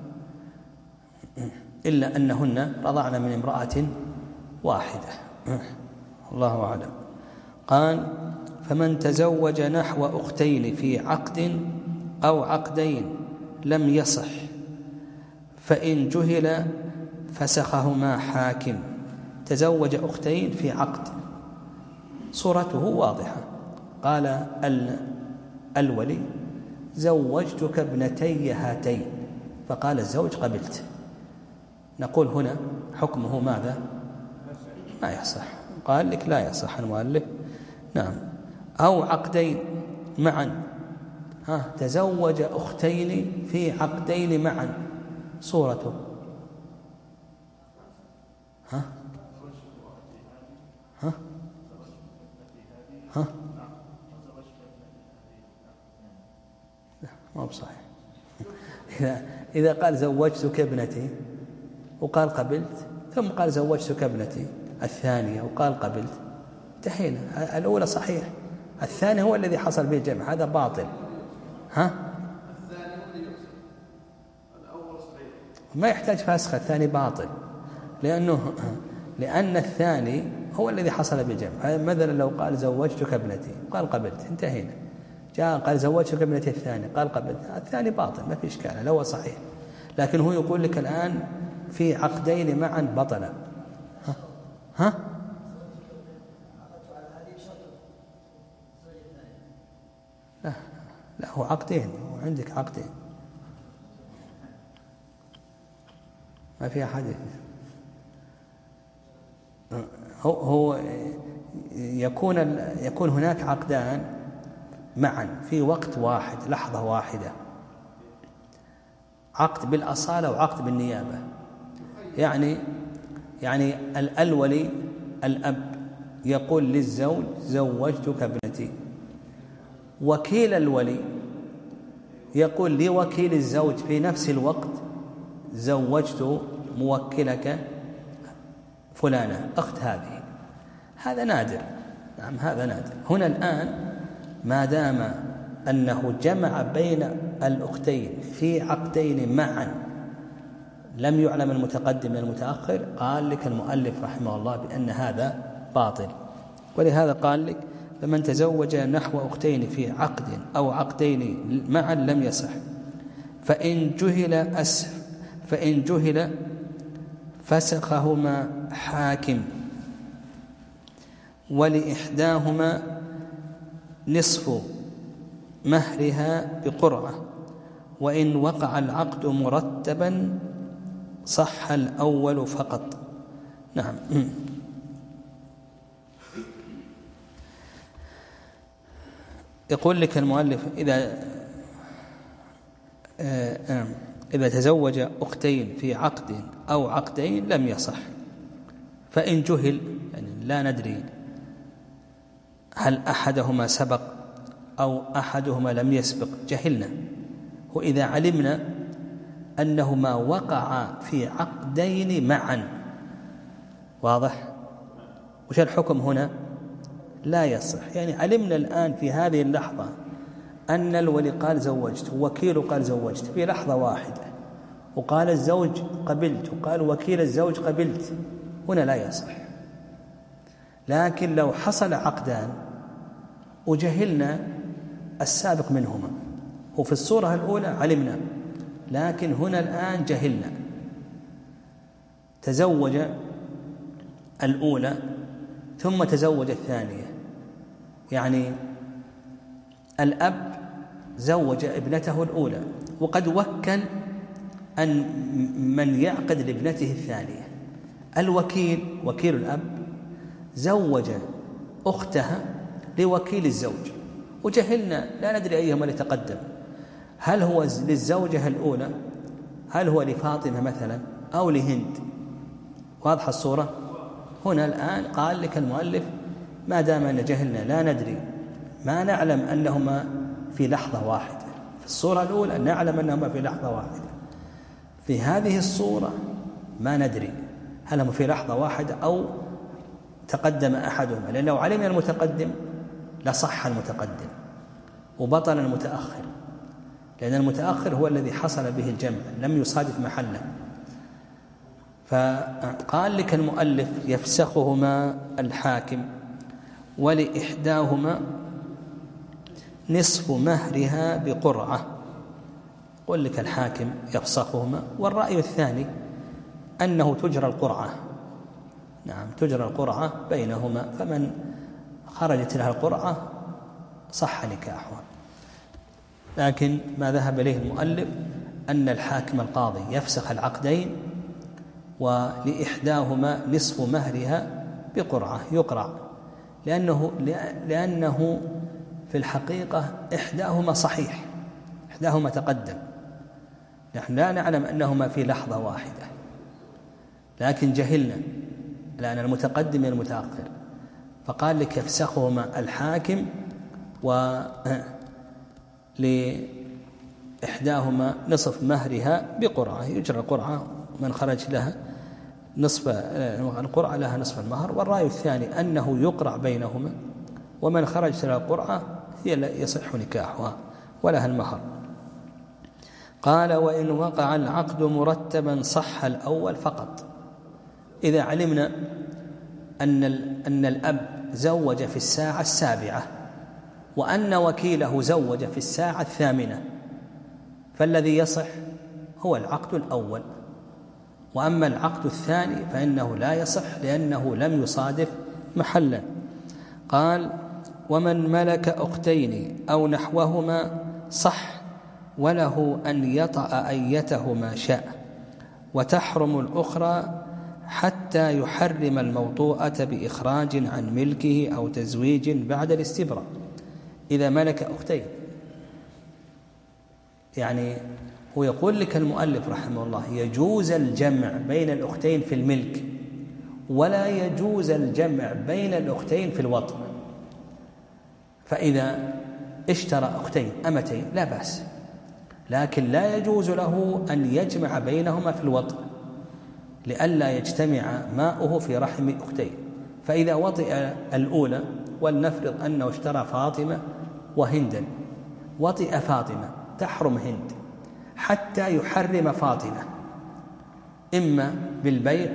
S3: إلا أنهن رضعن من امرأة واحدة، الله أعلم. قال: فمن تزوج نحو أختين في عقد أو عقدين لم يصح، فإن جهل فسخهما حاكم. تزوج أختين في عقد، صورته واضحة. قال الولي: زوجتك ابنتي هاتين، فقال الزوج: قبلت. نقول هنا حكمه ماذا؟ ما يصح. قال لك لا يصح المؤلف. نعم. أو عقدين معا، ها تزوج أختين في عقدين معا، صورته ها ها ها لا ما بصحيح. إذا إذا قال زوجتك ابنتي وقال قبلت، ثم قال زوجتك ابنتي الثانية وقال قبلت، انتهينا. الأولى صحيح، الثاني هو الذي حصل به الجمع، هذا باطل. ها ما يحتاج فسخ، الثاني باطل، لأنه لأن الثاني هو الذي حصل بالجمع. مثلا لو قال زوجتك ابنتي قال قبلت، انتهينا. جاء قال زوجتك ابنتي الثاني قال قبلت، الثاني باطل ما في إشكال، لو صحيح. لكن هو يقول لك الآن في عقدين معا بطلا. ها ها لا لا هو عقدين، عندك عقدين ما في أحد. هو هو يكون يكون هناك عقدان معا في وقت واحد، لحظة واحدة، عقد بالأصالة وعقد بالنيابة. يعني يعني الولي الأب يقول للزوج زوجتك ابنتي، وكيل الولي يقول لوكيل الزوج في نفس الوقت زوجت موكلك فلانة أخت هذه. هذا نادر، نعم هذا نادر. هنا الآن ما دام أنه جمع بين الأختين في عقدين معا لم يعلم المتقدم من المتأخر، قال لك المؤلف رحمه الله بأن هذا باطل. ولهذا قال لك فمن تزوج نحو أختين في عقد أو عقدين معا لم يصح، فإن جهل أسف فإن جهل فسخهما حاكم، ولإحداهما نصف مهرها بقرعة، وإن وقع العقد مرتبا صح الأول فقط. نعم. يقول لك المؤلف إذا إذا تزوج أختين في عقد أو عقدين لم يصح، فإن جهل يعني لا ندري هل أحدهما سبق أو أحدهما لم يسبق، جهلنا. وإذا علمنا أنهما وقعا في عقدين معا، واضح؟ وش الحكم هنا؟ لا يصح. يعني علمنا الآن في هذه اللحظة أن الولي قال زوجت ووكيل قال زوجت في لحظة واحدة، وقال الزوج قبلت وقال وكيل الزوج قبلت، هنا لا يصح. لكن لو حصل عقدان وجهلنا السابق منهما، وفي الصورة الأولى علمنا لكن هنا الآن جهلنا، تزوج الأولى ثم تزوج الثانية، يعني الأب زوج ابنته الأولى وقد وكل أن من يعقد لابنته الثانية. الوكيل وكيل الأب زوج أختها لوكيل الزوج، وجهلنا لا ندري أيهما اللي تقدم، هل هو للزوجة الأولى، هل هو لفاطمة مثلا أو لهند. واضحة الصورة؟ هنا الآن قال لك المؤلف ما دام أن جهلنا لا ندري، ما نعلم أنهما في لحظة واحدة. في الصورة الأولى نعلم أنهما في لحظة واحدة، في هذه الصورة ما ندري هل هم في لحظة واحدة أو تقدم أحدهما، لأن لو علم المتقدم لصح المتقدم وبطل المتأخر، لأن المتأخر هو الذي حصل به الجمع لم يصادف محله. فقال لك المؤلف يفسخهما الحاكم، ولإحداهما نصف مهرها بقرعة. قل لك الحاكم يفسخهما، والرأي الثاني أنه تجرى القرعة. نعم تجرى القرعة بينهما، فمن خرجت لها القرعة صح نكاحها. لكن ما ذهب إليه المؤلف أن الحاكم القاضي يفسخ العقدين، ولإحداهما نصف مهرها بقرعة يقرع، لأنه, لأنه في الحقيقة إحداهما صحيح، إحداهما تقدم، نحن لا نعلم أنهما في لحظة واحدة، لكن جهلنا لأن المتقدم المتأخر، فقال لك يفسخهما الحاكم، ولإحداهما نصف مهرها بقرعة يجرى القرعة، من خرج لها نصف القرعة لها نصف المهر. والرأي الثاني أنه يقرع بينهما، ومن خرج لها القرعة هي يصح نكاحها ولها المهر. قال وإن وقع العقد مرتبا صح الأول فقط. إذا علمنا أن أن الأب زوج في الساعة السابعة وأن وكيله زوج في الساعة الثامنة، فالذي يصح هو العقد الأول، وأما العقد الثاني فإنه لا يصح لأنه لم يصادف محلا. قال ومن ملك أختين أو نحوهما صح، وله أن يطأ أيتهما شاء، وتحرم الأخرى حتى يحرم الموطوءة بإخراج عن ملكه أو تزويج بعد الاستبراء. إذا ملك أختين، يعني هو يقول لك المؤلف رحمه الله يجوز الجمع بين الأختين في الملك، ولا يجوز الجمع بين الأختين في الوطء. فإذا اشترى أختين أمتين لا بأس، لكن لا يجوز له أن يجمع بينهما في الوطء لئلا يجتمع ماؤه في رحم أختين. فإذا وطئ الأولى، ولنفرض أنه اشترى فاطمة وهندا، وطئ فاطمة تحرم هند حتى يحرم فاطمة، إما بالبيع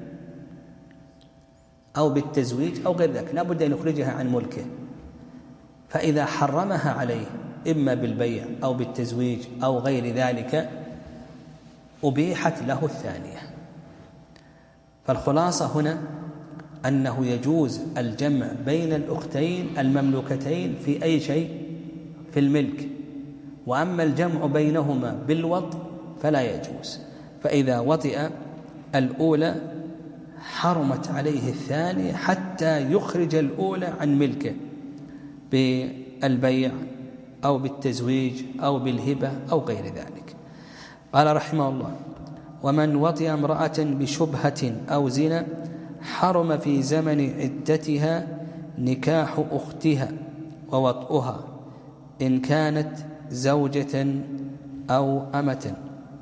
S3: أو بالتزويج أو غير ذلك، لا بد أن يخرجها عن ملكه. فإذا حرمها عليه إما بالبيع أو بالتزويج أو غير ذلك أبيحت له الثانية. فالخلاصة هنا أنه يجوز الجمع بين الأختين المملوكتين في أي شيء في الملك، وأما الجمع بينهما بالوطء فلا يجوز. فإذا وطئ الأولى حرمت عليه الثانية حتى يخرج الأولى عن ملكه بالبيع أو بالتزويج أو بالهبة أو غير ذلك. قال رحمه الله: ومن وطئ امرأة بشبهة أو زنا حرم في زمن عدتها نكاح أختها ووطئها إن كانت زوجة أو أمة.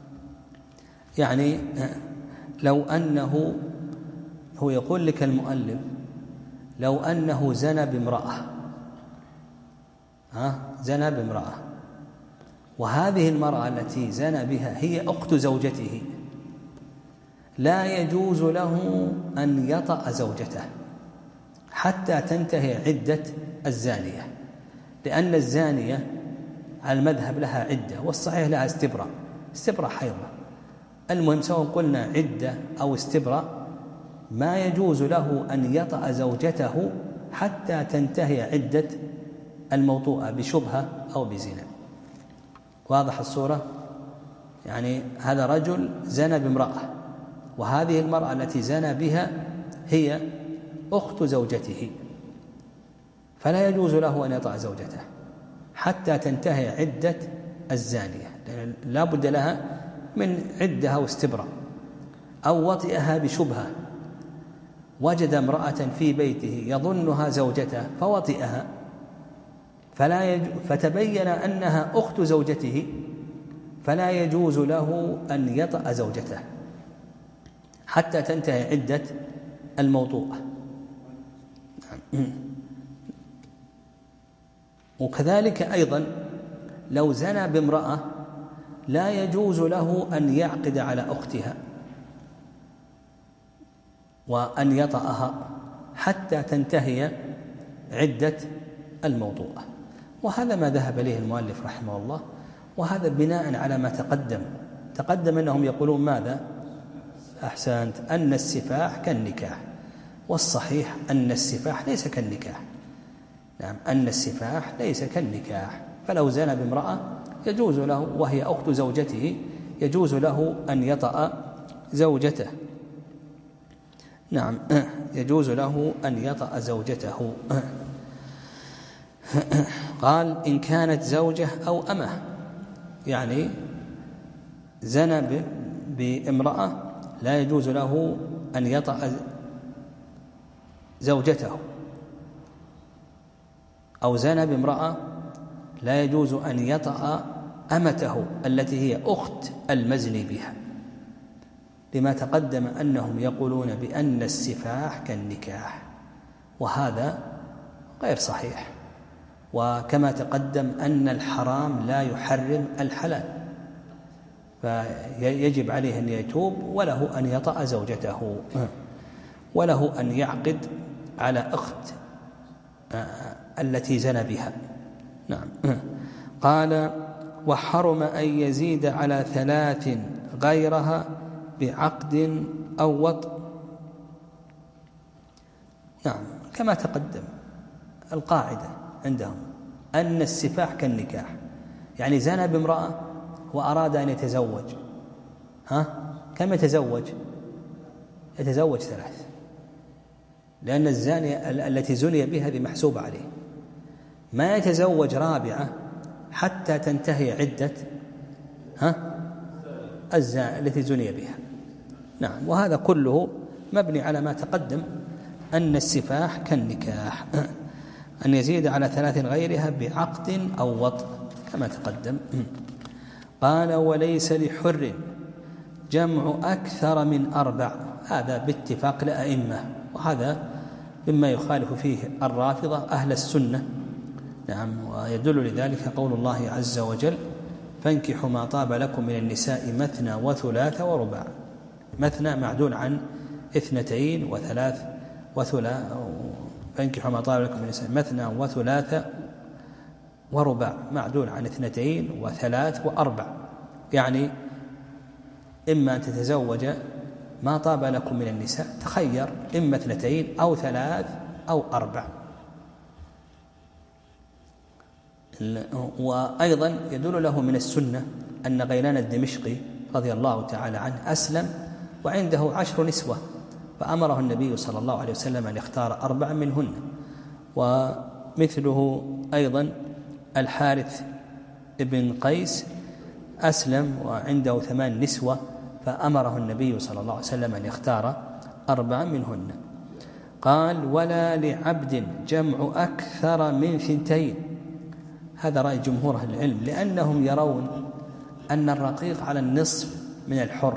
S3: يعني لو أنه، هو يقول لك المؤلف لو أنه زنى بامرأة، ها زنى بامرأة، وهذه المرأة التي زنى بها هي أخت زوجته، لا يجوز له أن يطأ زوجته حتى تنتهي عدة الزانية، لأن الزانية على المذهب لها عدة، والصحيح لها استبراء، استبراء حيضة. المهم سواء قلنا عدة أو استبراء، ما يجوز له أن يطأ زوجته حتى تنتهي عدة الموطوءة بشبهة أو بزنا. واضح الصورة؟ يعني هذا رجل زنى بامرأة، وهذه المرأة التي زنى بها هي أخت زوجته، فلا يجوز له أن يطأ زوجته حتى تنتهي عدة الزانية، لا بد لها من عدة أو استبراء. أو وطئها بشبهة، وجد امرأة في بيته يظنها زوجته فوطئها، فلا يج... فتبين أنها أخت زوجته، فلا يجوز له أن يطأ زوجته حتى تنتهي عدة الموطوءة. وكذلك أيضا لو زنى بامرأة لا يجوز له أن يعقد على أختها وأن يطأها حتى تنتهي عدة الموضوع. وهذا ما ذهب إليه المؤلف رحمه الله، وهذا بناء على ما تقدم تقدم أنهم يقولون ماذا؟ أحسنت، أن السفاح كالنكاح، والصحيح أن السفاح ليس كالنكاح. نعم، أن السفاح ليس كالنكاح. فلو زنى بامرأة يجوز له وهي أخت زوجته، يجوز له أن يطأ زوجته. نعم، يجوز له أن يطأ زوجته. قال إن كانت زوجة أو أمة، يعني زنى بامرأة لا يجوز له أن يطأ زوجته، أو زنى بامرأة لا يجوز أن يطأ أمته التي هي أخت المزني بها، لما تقدم أنهم يقولون بأن السفاح كالنكاح، وهذا غير صحيح. وكما تقدم أن الحرام لا يحرم الحلال، فيجب عليه أن يتوب، وله أن يطأ زوجته، وله أن يعقد على أخت التي زنى بها. نعم. قال وحرم أن يزيد على ثلاث غيرها بعقد أو وطء. نعم، كما تقدم القاعدة عندهم أن السفاح كالنكاح، يعني زنى بامرأة وأراد أن يتزوج، ها كم يتزوج؟ يتزوج ثلاث، لأن الزانية التي زني بها هذه محسوبة عليه، ما يتزوج رابعة حتى تنتهي عدة ها الزانية التي زني بها. نعم، وهذا كله مبني على ما تقدم أن السفاح كالنكاح، أن يزيد على ثلاث غيرها بعقد أو وطء كما تقدم. قال وليس لحر جمع أكثر من أربع، هذا باتفاق الأئمة، وهذا مما يخالف فيه الرافضة أهل السنة. نعم، ويدل لذلك قول الله عز وجل فانكحوا ما طاب لكم من النساء مثنى وثلاث ورباع. مثنى معدول عن اثنتين وثلاث وثلاث، فانكحوا ما طاب لكم من النساء مثنى وثلاث ورباع معدول عن اثنتين وثلاث وأربع، يعني إما أن تتزوج ما طاب لكم من النساء، تخير إما اثنتين أو ثلاث أو أربع. وأيضا يدل له من السنة أن غيلان الدمشقي رضي الله تعالى عنه أسلم وعنده عشر نسوة، فأمره النبي صلى الله عليه وسلم أن يختار أربع منهن. ومثله أيضا الحارث ابن قيس أسلم وعنده ثمان نسوة، فأمره النبي صلى الله عليه وسلم أن يختار أربع منهن. قال ولا لعبد جمع أكثر من ثنتين، هذا رأي جمهور أهل العلم، لأنهم يرون أن الرقيق على النصف من الحر.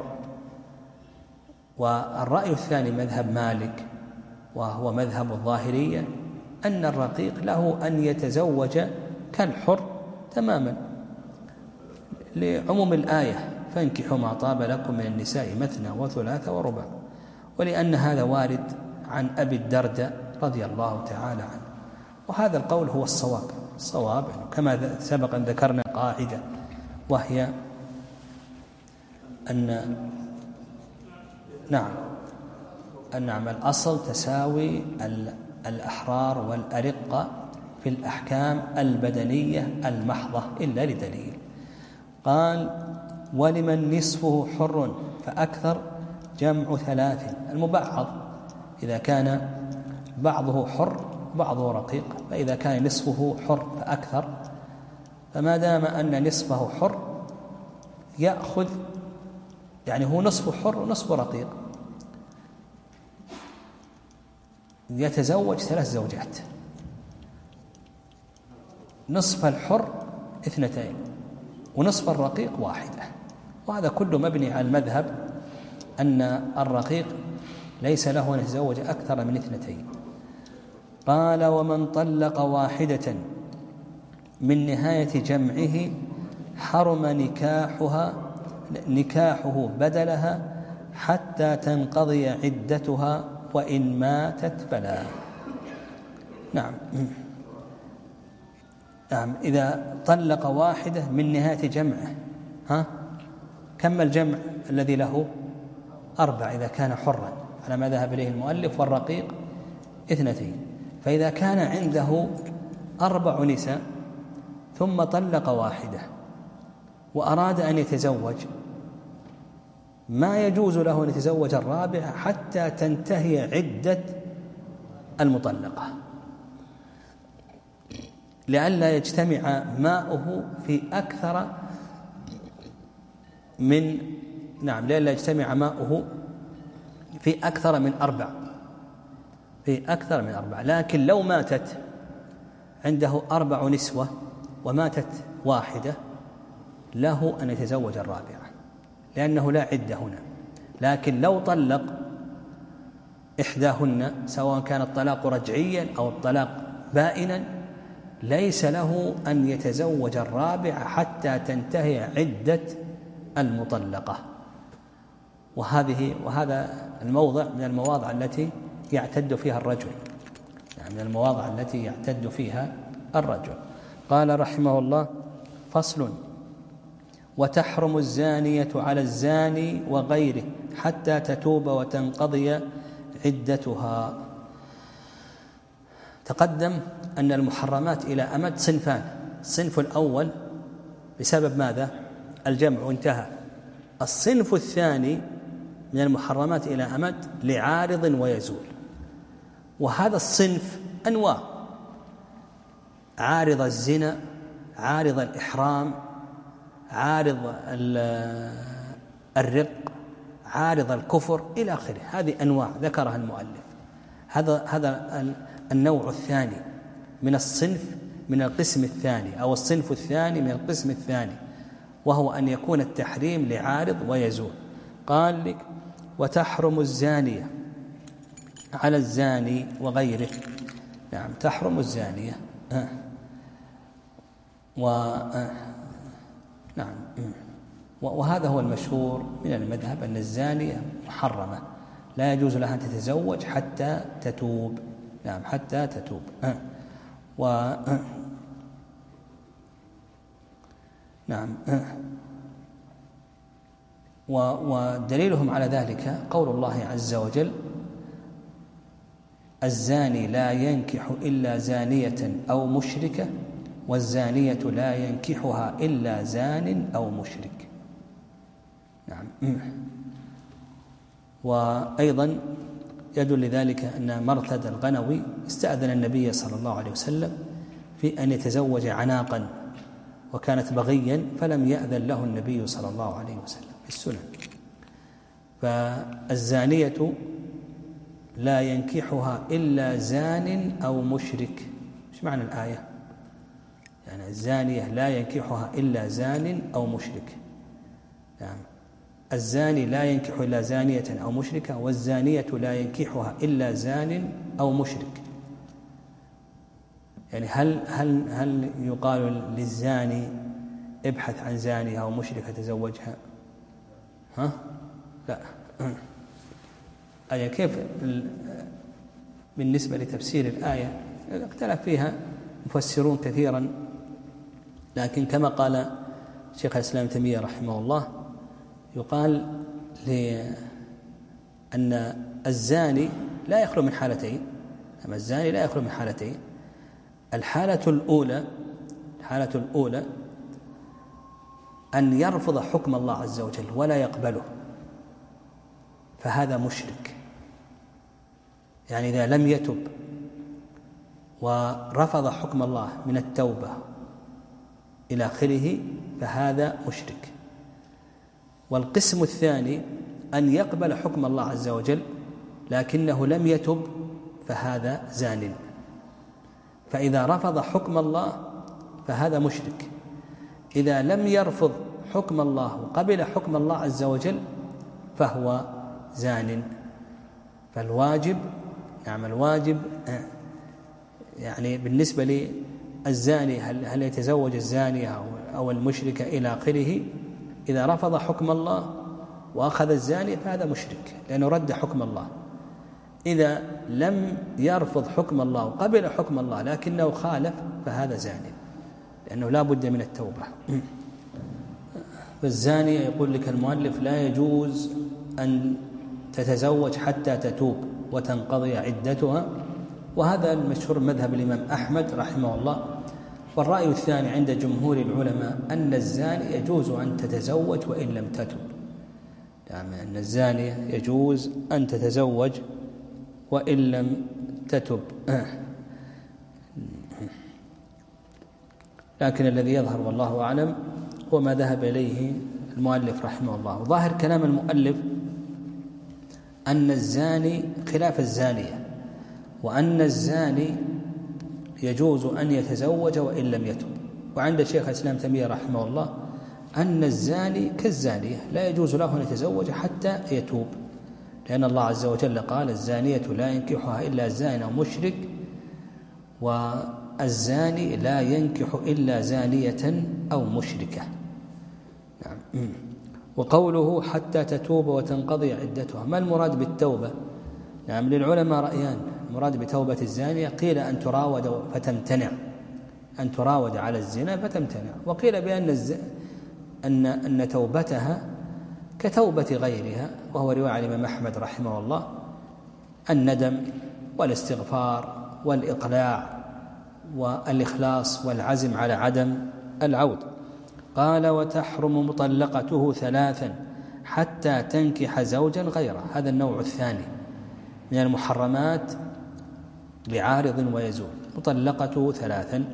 S3: والرأي الثاني مذهب مالك وهو مذهب الظاهرية، أن الرقيق له أن يتزوج كالحر تماما، لعموم الآية فانكحوا ما طاب لكم من النساء مثنى وثلاث ورباع، ولأن هذا وارد عن أبي الدرداء رضي الله تعالى عنه. وهذا القول هو الصواب، الصواب كما سبق أن ذكرنا قاعدة، وهي أن نعم أن نعم الأصل تساوي الأحرار والأرقة في الأحكام البدنية المحضة إلا لدليل. قال ولمن نصفه حر فأكثر جمع ثلاث، المبعض إذا كان بعضه حر بعضه رقيق، فإذا كان نصفه حر فأكثر، فما دام أن نصفه حر يأخذ، يعني هو نصفه حر ونصفه رقيق، يتزوج ثلاث زوجات، نصف الحر اثنتين ونصف الرقيق واحدة. وهذا كله مبني على المذهب أن الرقيق ليس له أن يتزوج أكثر من اثنتين. قال ومن طلق واحدة من نهاية جمعه حرم نكاحها نكاحه بدلها حتى تنقضي عدتها وإن ماتت فلا. نعم نعم إذا طلق واحدة من نهاية جمعه، ها كم الجمع الذي له؟ أربع إذا كان حرا على ما ذهب إليه المؤلف، والرقيق اثنتين. فإذا كان عنده أربع نساء ثم طلق واحدة وأراد أن يتزوج، ما يجوز له أن يتزوج الرابعة حتى تنتهي عدة المطلقة، لئلا يجتمع ماؤه في أكثر من نعم لئلا يجتمع ماؤه في أكثر من أربع في أكثر من أربع. لكن لو ماتت عنده أربع نسوة وماتت واحدة، له أن يتزوج الرابعة لأنه لا عدة هنا. لكن لو طلق إحداهن، سواء كان الطلاق رجعيا أو الطلاق بائنا، ليس له أن يتزوج الرابعة حتى تنتهي عدة المطلقة. وهذه وهذا الموضع من المواضع التي يعتد فيها الرجل، يعني من المواضع التي يعتد فيها الرجل. قال رحمه الله: فصل: وتحرم الزانية على الزاني وغيره حتى تتوب وتنقضي عدتها. تقدم أن المحرمات إلى أمد صنفان. الصنف الأول بسبب ماذا؟ الجمع وانتهى. الصنف الثاني من المحرمات إلى أمد لعارض ويزول. وهذا الصنف أنواع: عارض الزنا، عارض الإحرام، عارض الرق، عارض الكفر إلى آخره. هذه أنواع ذكرها المؤلف. هذا هذا النوع الثاني من الصنف من القسم الثاني، أو الصنف الثاني من القسم الثاني، وهو أن يكون التحريم لعارض ويزول. قال لك: وتحرم الزانية على الزاني وغيره. نعم، تحرم الزانية آه. و آه. نعم، وهذا هو المشهور من المذهب، أن الزانية محرمة لا يجوز لها أن تتزوج حتى تتوب. نعم، حتى تتوب آه. و آه. نعم آه. ودليلهم على ذلك قول الله عز وجل: الزاني لا ينكح إلا زانية أو مشركة، والزانية لا ينكحها إلا زان أو مشرك. نعم. وأيضا يدل لذلك أن مرثد الغنوي استأذن النبي صلى الله عليه وسلم في أن يتزوج عناقا، وكانت بغيا، فلم يأذن له النبي صلى الله عليه وسلم في السنن. فالزانية لا ينكحها إلا زان أو مشرك. ايش معنى الآية؟ يعني الزانية لا ينكحها إلا زان أو مشرك. يعني الزاني لا ينكح إلا زانية أو مشركة، والزانية لا ينكحها إلا زان أو مشرك. يعني هل هل هل يقال للزاني ابحث عن زانية أو مشركة تزوجها؟ ها؟ لا. أي كيف بالنسبة لتفسير الآية اختلف فيها مفسرون كثيرا، لكن كما قال شيخ الإسلام تيمية رحمه الله، يقال لأن الزاني لا يخلو من حالتين. أما الزاني لا يخلو من حالتين. الحالة الأولى الحالة الأولى أن يرفض حكم الله عز وجل ولا يقبله، فهذا مشرك. يعني إذا لم يتب ورفض حكم الله من التوبة إلى آخره فهذا مشرك. والقسم الثاني أن يقبل حكم الله عز وجل لكنه لم يتب، فهذا زان. فإذا رفض حكم الله فهذا مشرك. إذا لم يرفض حكم الله وقبل حكم الله عز وجل فهو زان. فالواجب نعم الواجب يعني بالنسبة للزاني هل, هل يتزوج الزانية أو المشركة إلى آخره، إذا رفض حكم الله وأخذ الزانية فهذا مشرك لأنه رد حكم الله. إذا لم يرفض حكم الله وقبل حكم الله لكنه خالف فهذا زاني، لأنه لا بد من التوبة. فالزانية يقول لك المؤلف لا يجوز أن تتزوج حتى تتوب وتنقضي عدتها، وهذا المشهور مذهب الإمام أحمد رحمه الله. والرأي الثاني عند جمهور العلماء أن الزاني يجوز أن تتزوج وإن لم تتب. يعني أن الزانية يجوز أن تتزوج وإن لم تتب. لكن الذي يظهر والله أعلم هو ما ذهب إليه المؤلف رحمه الله. وظاهر كلام المؤلف أن الزاني خلاف الزانية، وأن الزاني يجوز أن يتزوج وإن لم يتب. وعند شيخ الإسلام تيمية رحمه الله أن الزاني كالزانية لا يجوز له أن يتزوج حتى يتوب، لأن الله عز وجل قال الزانية لا ينكحها إلا زان أو مشرك، والزاني لا ينكح إلا زانية أو مشركة. نعم. وقوله حتى تتوب وتنقضي عدتها، ما المراد بالتوبة؟ نعم للعلماء رأيان. المراد بتوبة الزانية قيل أن تراود فتمتنع، أن تراود على الزنا فتمتنع، وقيل بأن الز... أن أن توبتها كتوبة غيرها، وهو رواية عن الإمام أحمد رحمه الله، الندم والاستغفار والإقلاع والإخلاص والعزم على عدم العود. قال وتحرم مطلقته ثلاثا حتى تنكح زوجا غيره. هذا النوع الثاني من المحرمات لعارض ويزول. مطلقته ثلاثا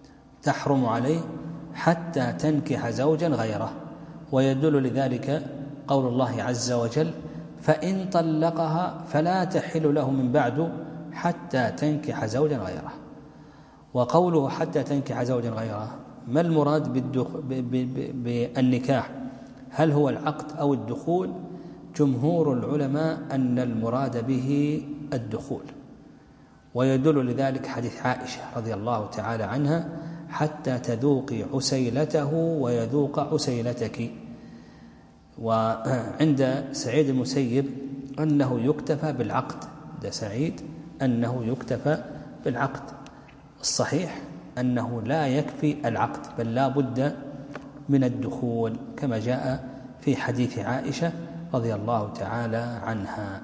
S3: تحرم عليه حتى تنكح زوجا غيره. ويدل لذلك قول الله عز وجل: فإن طلقها فلا تحل له من بعد حتى تنكح زوجا غيره. وقوله حتى تنكح زوجا غيره، ما المراد بالنكاح؟ هل هو العقد أو الدخول؟ جمهور العلماء أن المراد به الدخول، ويدل لذلك حديث عائشة رضي الله تعالى عنها: حتى تذوقي عسيلته ويذوق عسيلتك. وعند سعيد المسيب أنه يكتفى بالعقد، عند سعيد أنه يكتفى بالعقد. الصحيح أنه لا يكفي العقد، بل لا بد من الدخول، كما جاء في حديث عائشة رضي الله تعالى عنها.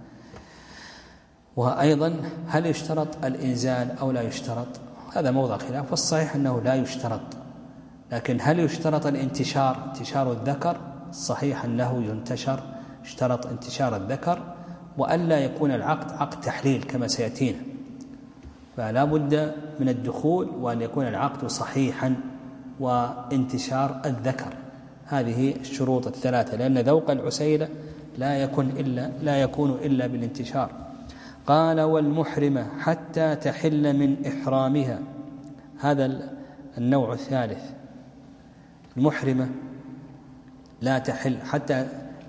S3: وأيضا هل يشترط الإنزال أو لا يشترط؟ هذا موضع خلاف، والصحيح أنه لا يشترط. لكن هل يشترط الانتشار، انتشار الذكر؟ صحيح أنه ينتشر، اشترط انتشار الذكر، وألا يكون العقد عقد تحليل كما سيأتينا، فلا بد من الدخول وأن يكون العقد صحيحا وانتشار الذكر. هذه الشروط الثلاثة، لأن ذوق العسيلة لا يكون إلا لا يكون إلا بالانتشار. قال: والمحرمة حتى تحل من إحرامها. هذا النوع الثالث، المحرمة لا تحل حتى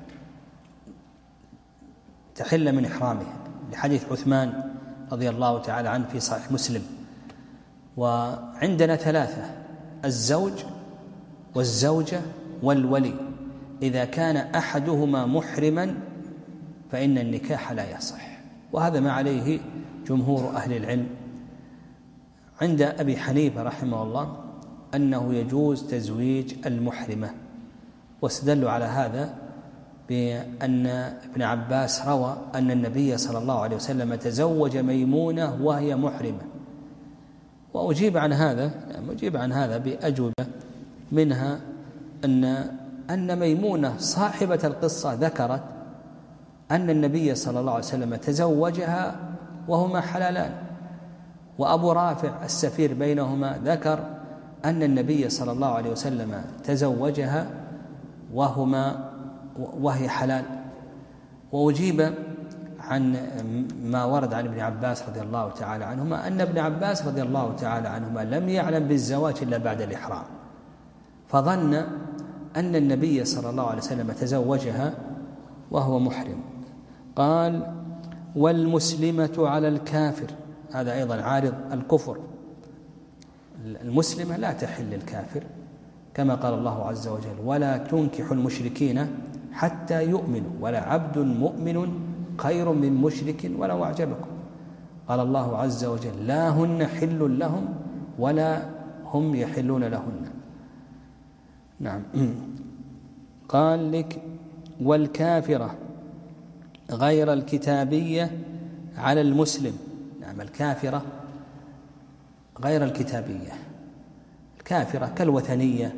S3: تحل من إحرامها، لحديث عثمان رضي الله تعالى عنه في صحيح مسلم. وعندنا ثلاثة: الزوج والزوجة والولي. إذا كان أحدهما محرما فإن النكاح لا يصح، وهذا ما عليه جمهور أهل العلم. عند أبي حنيفة رحمه الله أنه يجوز تزويج المحرمة، واستدلوا على هذا بأن ابن عباس روى أن النبي صلى الله عليه وسلم تزوج ميمونة وهي محرمة. وأجيب عن هذا يعني أجيب عن هذا بأجوبة، منها أن أن ميمونة صاحبة القصة ذكرت أن النبي صلى الله عليه وسلم تزوجها وهما حلالان، وأبو رافع السفير بينهما ذكر أن النبي صلى الله عليه وسلم تزوجها وهما وهي حلال. وأجيب عن ما ورد عن ابن عباس رضي الله تعالى عنهما أن ابن عباس رضي الله تعالى عنهما لم يعلم بالزواج إلا بعد الإحرام، فظن أن النبي صلى الله عليه وسلم تزوجها وهو محرم. قال: والمسلمة على الكافر. هذا أيضا عارض الكفر، المسلمة لا تحل للكافر، كما قال الله عز وجل: ولا تنكحوا المشركين حتى يؤمنوا ولا عبد مؤمن خير من مشرك ولو أعجبكم. قال الله عز وجل: لا هن حل لهم ولا هم يحلون لهن. نعم. قال لك: والكافرة غير الكتابية على المسلم. نعم، الكافرة غير الكتابية، الكافرة كالوثنية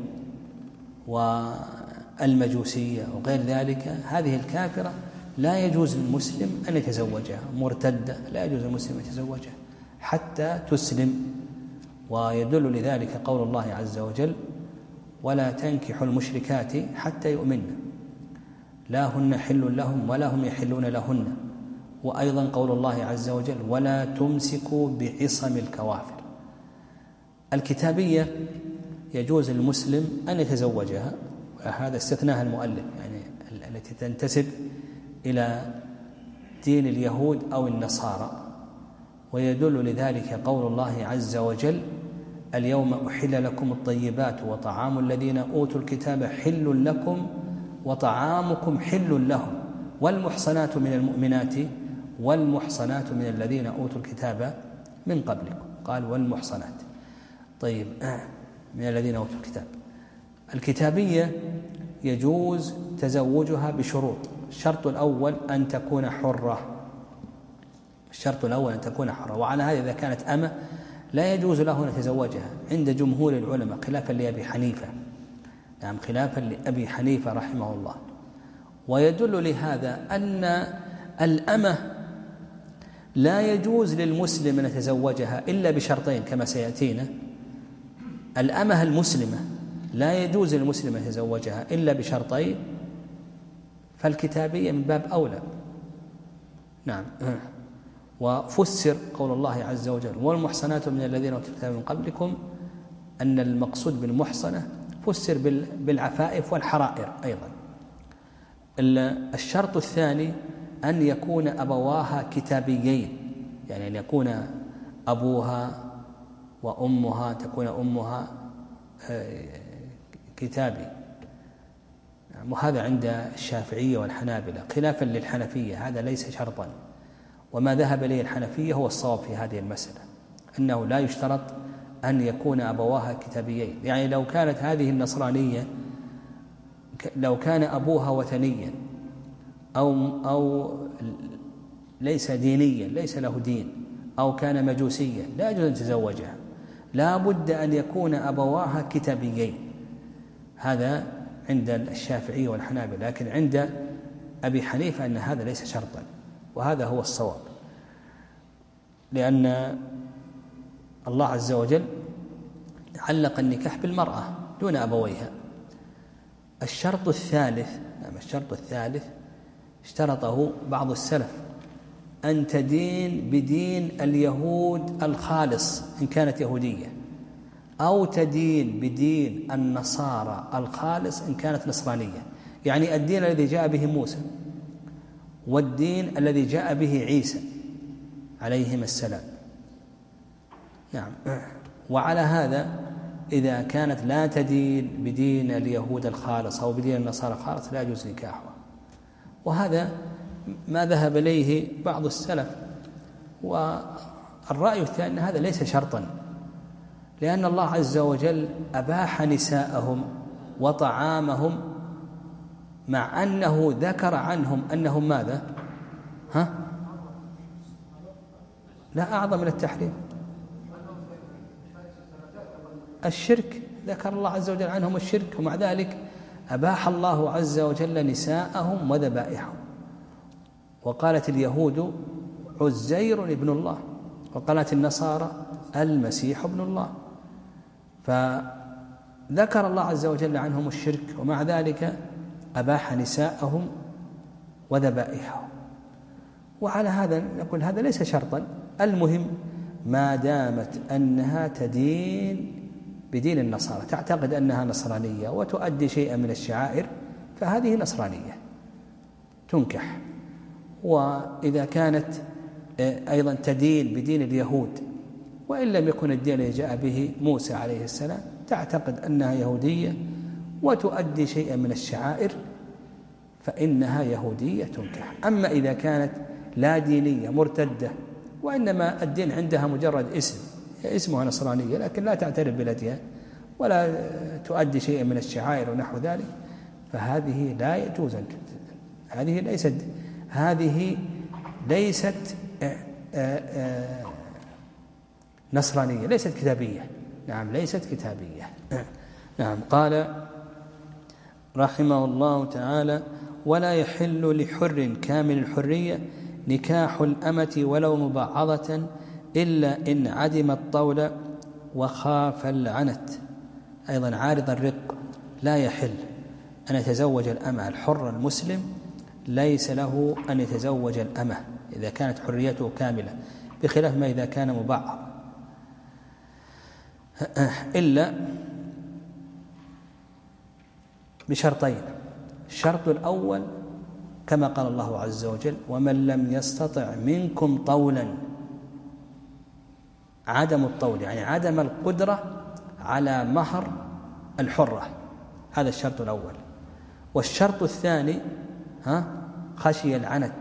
S3: والمجوسية وغير ذلك، هذه الكافرة لا يجوز للمسلم أن يتزوجها، مرتدة لا يجوز للمسلم أن يتزوجها حتى تسلم. ويدل لذلك قول الله عز وجل: ولا تنكحوا المشركات حتى يؤمن، لا هن حل لهم ولا هم يحلون لهن. وأيضا قول الله عز وجل: ولا تمسكوا بعصم الكوافر. الكتابية يجوز للمسلم أن يتزوجها، وهذا استثناها المؤلف، يعني التي تنتسب إلى دين اليهود أو النصارى. ويدل لذلك قول الله عز وجل: اليوم أحل لكم الطيبات وطعام الذين أوتوا الكتاب حل لكم وطعامكم حل لهم والمحصنات من المؤمنات والمحصنات من الذين أوتوا الكتاب من قبلكم. قال: والمحصنات. طيب، من الذين أوتوا الكتاب. الكتابية يجوز تزوجها بشروط. الشرط الأول أن تكون حرة، الشرط الأول أن تكون حرة. وعلى هذا إذا كانت أمة لا يجوز له أن يتزوجها عند جمهور العلماء، خلافا لأبي حنيفة. نعم، خلافا لأبي حنيفة رحمه الله. ويدل لهذا أن الأمة لا يجوز للمسلم أن يتزوجها إلا بشرطين كما سيأتينا. الأمة المسلمة لا يجوز للمسلم أن يتزوجها إلا بشرطين: فالكتابية من باب أولى. نعم. وفسر قول الله عز وجل والمحصنات من الذين أوتوا الكتاب من قبلكم أن المقصود بالمحصنة فسر بالعفائف والحرائر أيضا. الشرط الثاني أن يكون أبواها كتابيين، يعني أن يكون أبوها وأمها تكون أمها كتابي. وهذا عند الشافعية والحنابلة خلافا للحنفية، هذا ليس شرطا. وما ذهب إليه الحنفية هو الصواب في هذه المسألة، أنه لا يشترط أن يكون أبواها كتابيين. يعني لو كانت هذه النصرانية لو كان أبوها وثنيا أو, أو ليس دينيا ليس له دين أو كان مجوسيا لا يجوز أن تزوجها، لا بد أن يكون أبواها كتابيين. هذا عند الشافعية والحنابلة، لكن عند أبي حنيفة أن هذا ليس شرطا، وهذا هو الصواب، لأن الله عز وجل علق النكاح بالمرأة دون أبويها. الشرط الثالث نعم الشرط الثالث اشترطه بعض السلف أن تدين بدين اليهود الخالص إن كانت يهودية، أو تدين بدين النصارى الخالص إن كانت نصرانية. يعني الدين الذي جاء به موسى والدين الذي جاء به عيسى عليهما السلام. نعم. وعلى هذا إذا كانت لا تدين بدين اليهود الخالص أو بدين النصارى الخالص لا يجوز نكاحها. وهذا ما ذهب إليه بعض السلف. والرأي الثاني أن هذا ليس شرطا، لأن الله عز وجل أباح نساءهم وطعامهم مع أنه ذكر عنهم أنهم ماذا؟ ها؟ لا أعظم من التحريم. الشرك ذكر الله عز وجل عنهم الشرك، ومع ذلك أباح الله عز وجل نساءهم وذبائحهم. وقالت اليهود عزير ابن الله، وقالت النصارى المسيح ابن الله، فذكر الله عز وجل عنهم الشرك ومع ذلك أباح نساءهم وذبائحهم. وعلى هذا نقول هذا ليس شرطا، المهم ما دامت أنها تدين بدين النصارى، تعتقد أنها نصرانية وتؤدي شيئا من الشعائر، فهذه نصرانية تنكح. وإذا كانت أيضا تدين بدين اليهود وإن لم يكن الدين الذي جاء به موسى عليه السلام، تعتقد أنها يهودية وتؤدي شيئا من الشعائر، فإنها يهودية تنكح. أما إذا كانت لا دينية مرتدة وإنما الدين عندها مجرد اسم، اسمها نصرانية لكن لا تعترف بالأديان ولا تؤدي شيئا من الشعائر ونحو ذلك، فهذه لا يجوز أن هذه ليست هذه ليست نصرانية، ليست كتابية. نعم ليست كتابية. نعم. قال رحمه الله تعالى ولا يحل لحر كامل الحرية نكاح الأمة ولو مبعضة إلا إن عدم الطول وخاف العنت. أيضا عارض الرق لا يحل أن يتزوج الأمة. الحر المسلم ليس له أن يتزوج الأمة إذا كانت حريته كاملة، بخلاف ما إذا كان مبعض، إلا بشرطين. الشرط الأول كما قال الله عز وجل ومن لم يستطع منكم طولا، عدم الطول يعني عدم القدرة على مهر الحرة، هذا الشرط الأول. والشرط الثاني ها خشي العنت،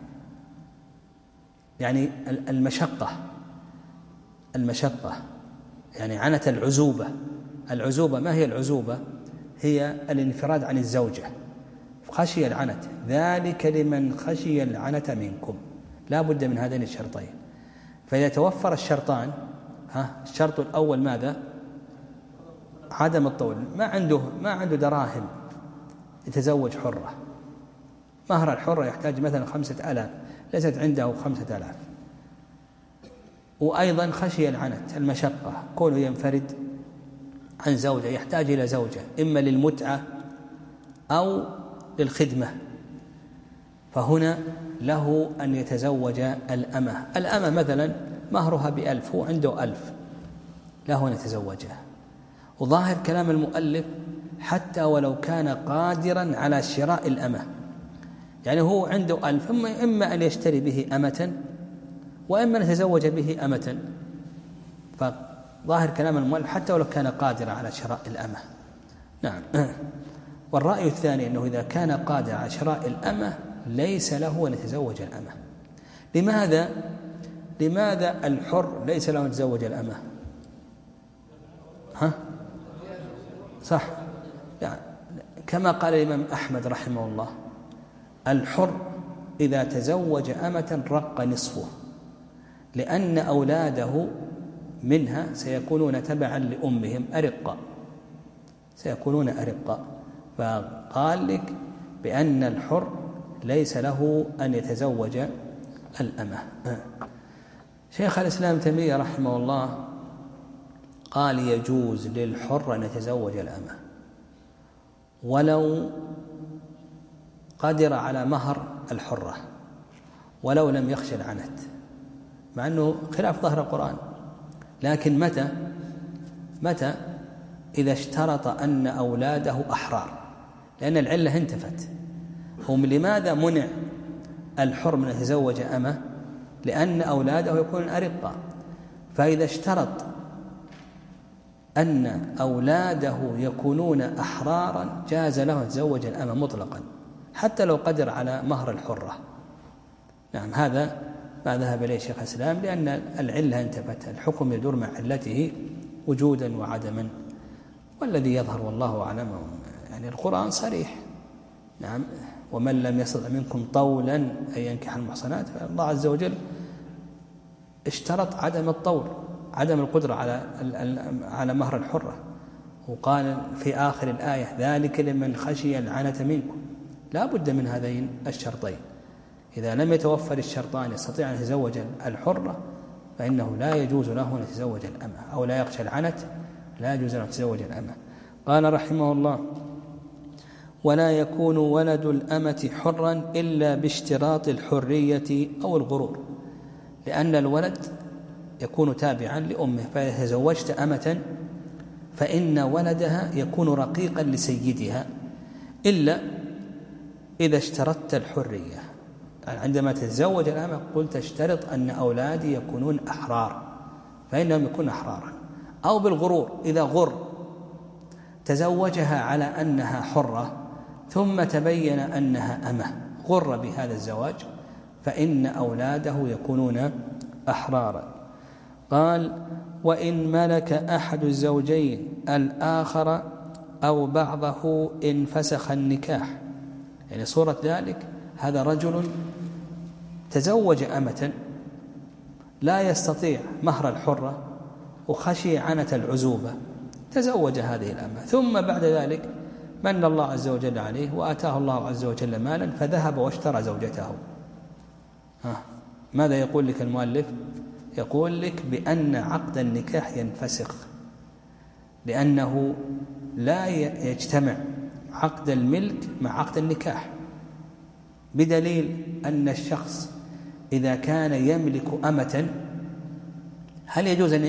S3: يعني المشقة المشقة يعني عنت العزوبة. العزوبة ما هي العزوبة؟ هي الانفراد عن الزوجة. خشي العنت ذلك لمن خشي العنت منكم، لا بد من هذين الشرطين. فإذا توفر الشرطان، ها الشرط الأول ماذا؟ عدم الطول، ما عنده ما عنده دراهم يتزوج حرة، مهر الحرة يحتاج مثلا خمسة آلاف، ليست عنده خمسة آلاف. وأيضا خشي العنت المشقة، كونه ينفرد عن زوجة، يحتاج إلى زوجة إما للمتعة أو للخدمة، فهنا له أن يتزوج الأمة. الأمة مثلا مهرها بألف، هو عنده ألف، له أن يتزوجها. وظاهر كلام المؤلف حتى ولو كان قادرا على شراء الأمة، يعني هو عنده ألف، إما أن يشتري به أمة وإما أن يتزوج به أمة. فظاهر كلام المؤلف حتى ولو كان قادرا على شراء الأمة. نعم. والرأي الثاني أنه إذا كان قادرا على شراء الأمة ليس له أن يتزوج الأمة. لماذا؟ لماذا الحر ليس له أن يتزوج الأمة؟ ها؟ صح، يعني كما قال الإمام أحمد رحمه الله: الحر إذا تزوج أمة رق نصفه، لأن أولاده منها سيكونون تبعا لأمهم أرقا، سيكونون أرقا. فقال لك بأن الحر ليس له أن يتزوج الأمة. شيخ الإسلام تيمية رحمه الله قال: يجوز للحر أن يتزوج الأمة ولو قدر على مهر الحرة، ولو لم يخشى العنت، مع أنه خلاف ظاهر القرآن. لكن متى متى إذا اشترط أن أولاده أحرار، لأن العلة انتفت. هم لماذا منع الحر من يتزوج أمة؟ لأن أولاده يكونون أرقا. فإذا اشترط أن أولاده يكونون أحرارا جاز له يتزوج الأمة مطلقا حتى لو قدر على مهر الحرة. نعم، هذا ما ذهب إليه شيخ الإسلام، لأن العلة انتفت، الحكم يدور مع علته وجودا وعدما. والذي يظهر والله أعلم يعني القرآن صريح. نعم: ومن لم يستطع منكم طولا أن ينكح المحصنات، فالله عز وجل اشترط عدم الطول، عدم القدرة على على مهر الحرة. وقال في آخر الآية: ذلك لمن خشي العنة منكم. لا بد من هذين الشرطين. إذا لم يتوفر الشرطان يستطيع أن يتزوج الحرة، فإنه لا يجوز له أن يتزوج الأمة، أو لا يخشى العنت لا يجوز له أن يتزوج الأمة. قال رحمه الله: ولا يكون ولد الأمة حرا إلا باشتراط الحرية أو الغرور، لأن الولد يكون تابعا لأمه، فإذا تزوجت أمة فإن ولدها يكون رقيقا لسيدها، إلا إذا اشترطت الحرية. عندما تتزوج الأمة قلت اشترط أن أولادي يكونون أحرار، فإنهم يكونون أحرارا. أو بالغرور، إذا غر تزوجها على أنها حرة ثم تبين أنها أمة، غر بهذا الزواج، فإن أولاده يكونون أحرارا. قال: وإن ملك أحد الزوجين الآخر أو بعضه انفسخ النكاح. يعني صورة ذلك: هذا رجل تزوج أمة لا يستطيع مهر الحرة وخشي عنة العزوبة، تزوج هذه الأمة، ثم بعد ذلك من الله عز وجل عليه وآتاه الله عز وجل مالا فذهب واشترى زوجته. ها ماذا يقول لك المؤلف؟ يقول لك بأن عقد النكاح ينفسخ، لأنه لا يجتمع عقد الملك مع عقد النكاح، بدليل أن الشخص إذا كان يملك أمة هل يجوز أن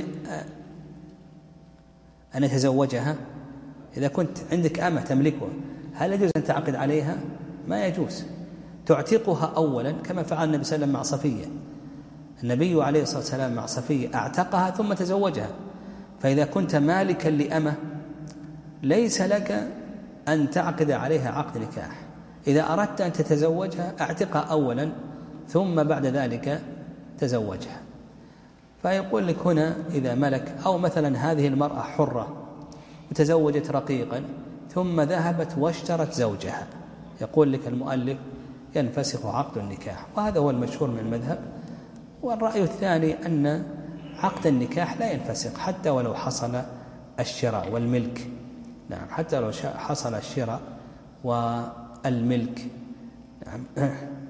S3: أن يتزوجها؟ إذا كنت عندك أمة تملكها هل يجوز أن تعقد عليها؟ ما يجوز. تعتقها أولا كما فعل النبي صلى الله عليه وسلم مع صفية. النبي عليه الصلاة والسلام مع صفية أعتقها ثم تزوجها. فإذا كنت مالكا لأمة ليس لك أن تعقد عليها عقد نكاح. إذا أردت أن تتزوجها أعتقها أولا ثم بعد ذلك تزوجها. فيقول لك هنا إذا ملك، أو مثلا هذه المرأة حرة وتزوجت رقيقا ثم ذهبت واشترت زوجها، يقول لك المؤلف ينفسخ عقد النكاح، وهذا هو المشهور من المذهب. والرأي الثاني أن عقد النكاح لا ينفسخ حتى ولو حصل الشراء والملك. نعم، حتى لو حصل الشراء والملك، نعم،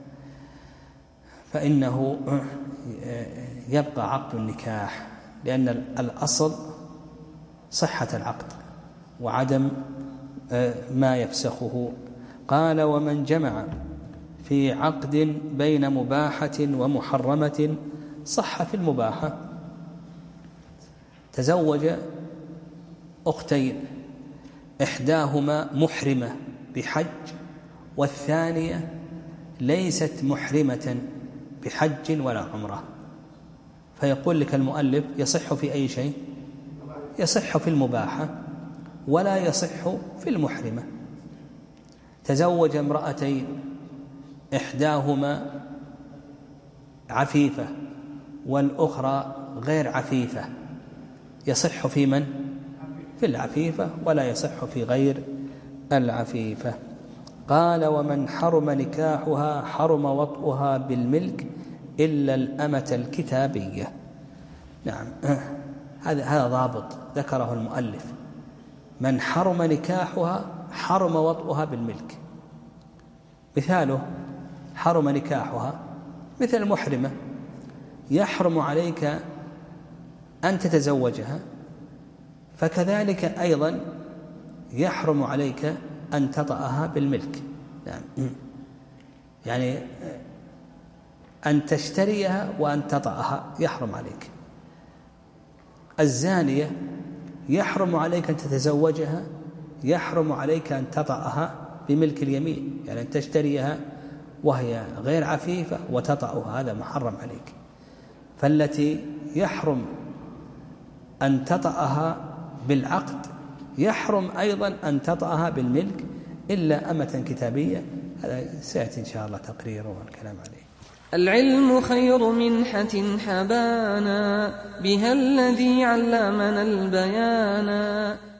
S3: فإنه يبقى عقد النكاح، لأن الأصل صحة العقد وعدم ما يفسخه. قال: ومن جمع في عقد بين مباحة ومحرمة صح في المباحة. تزوج أختين، إحداهما محرمة بحج والثانية ليست محرمة بحج ولا عمرة، فيقول لك المؤلف يصح في أي شيء؟ يصح في المباحة ولا يصح في المحرمة. تزوج امرأتين، إحداهما عفيفة والأخرى غير عفيفة، يصح في من؟ في العفيفة ولا يصح في غير العفيفة. قال ومن حرم نكاحها حرم وطئها بالملك إلا الأمة الكتابية. نعم، هذا هذا ضابط ذكره المؤلف، من حرم نكاحها حرم وطئها بالملك. مثاله حرم نكاحها مثل المحرمة، يحرم عليك أن تتزوجها، فكذلك أيضا يحرم عليك أن تطأها بالملك. يعني, يعني أن تشتريها وأن تطأها يحرم عليك. الزانية يحرم عليك أن تتزوجها، يحرم عليك أن تطأها بملك اليمين، يعني أن تشتريها وهي غير عفيفة وتطأها، هذا محرم عليك. فالتي يحرم أن تطأها بالعقد يحرم أيضا أن تطأها بالملك إلا أمة كتابية. هذا سيأتي إن شاء الله تقريره والكلام عليه.
S1: العلم خير منحة حبانا، بها الذي علمنا البيانا.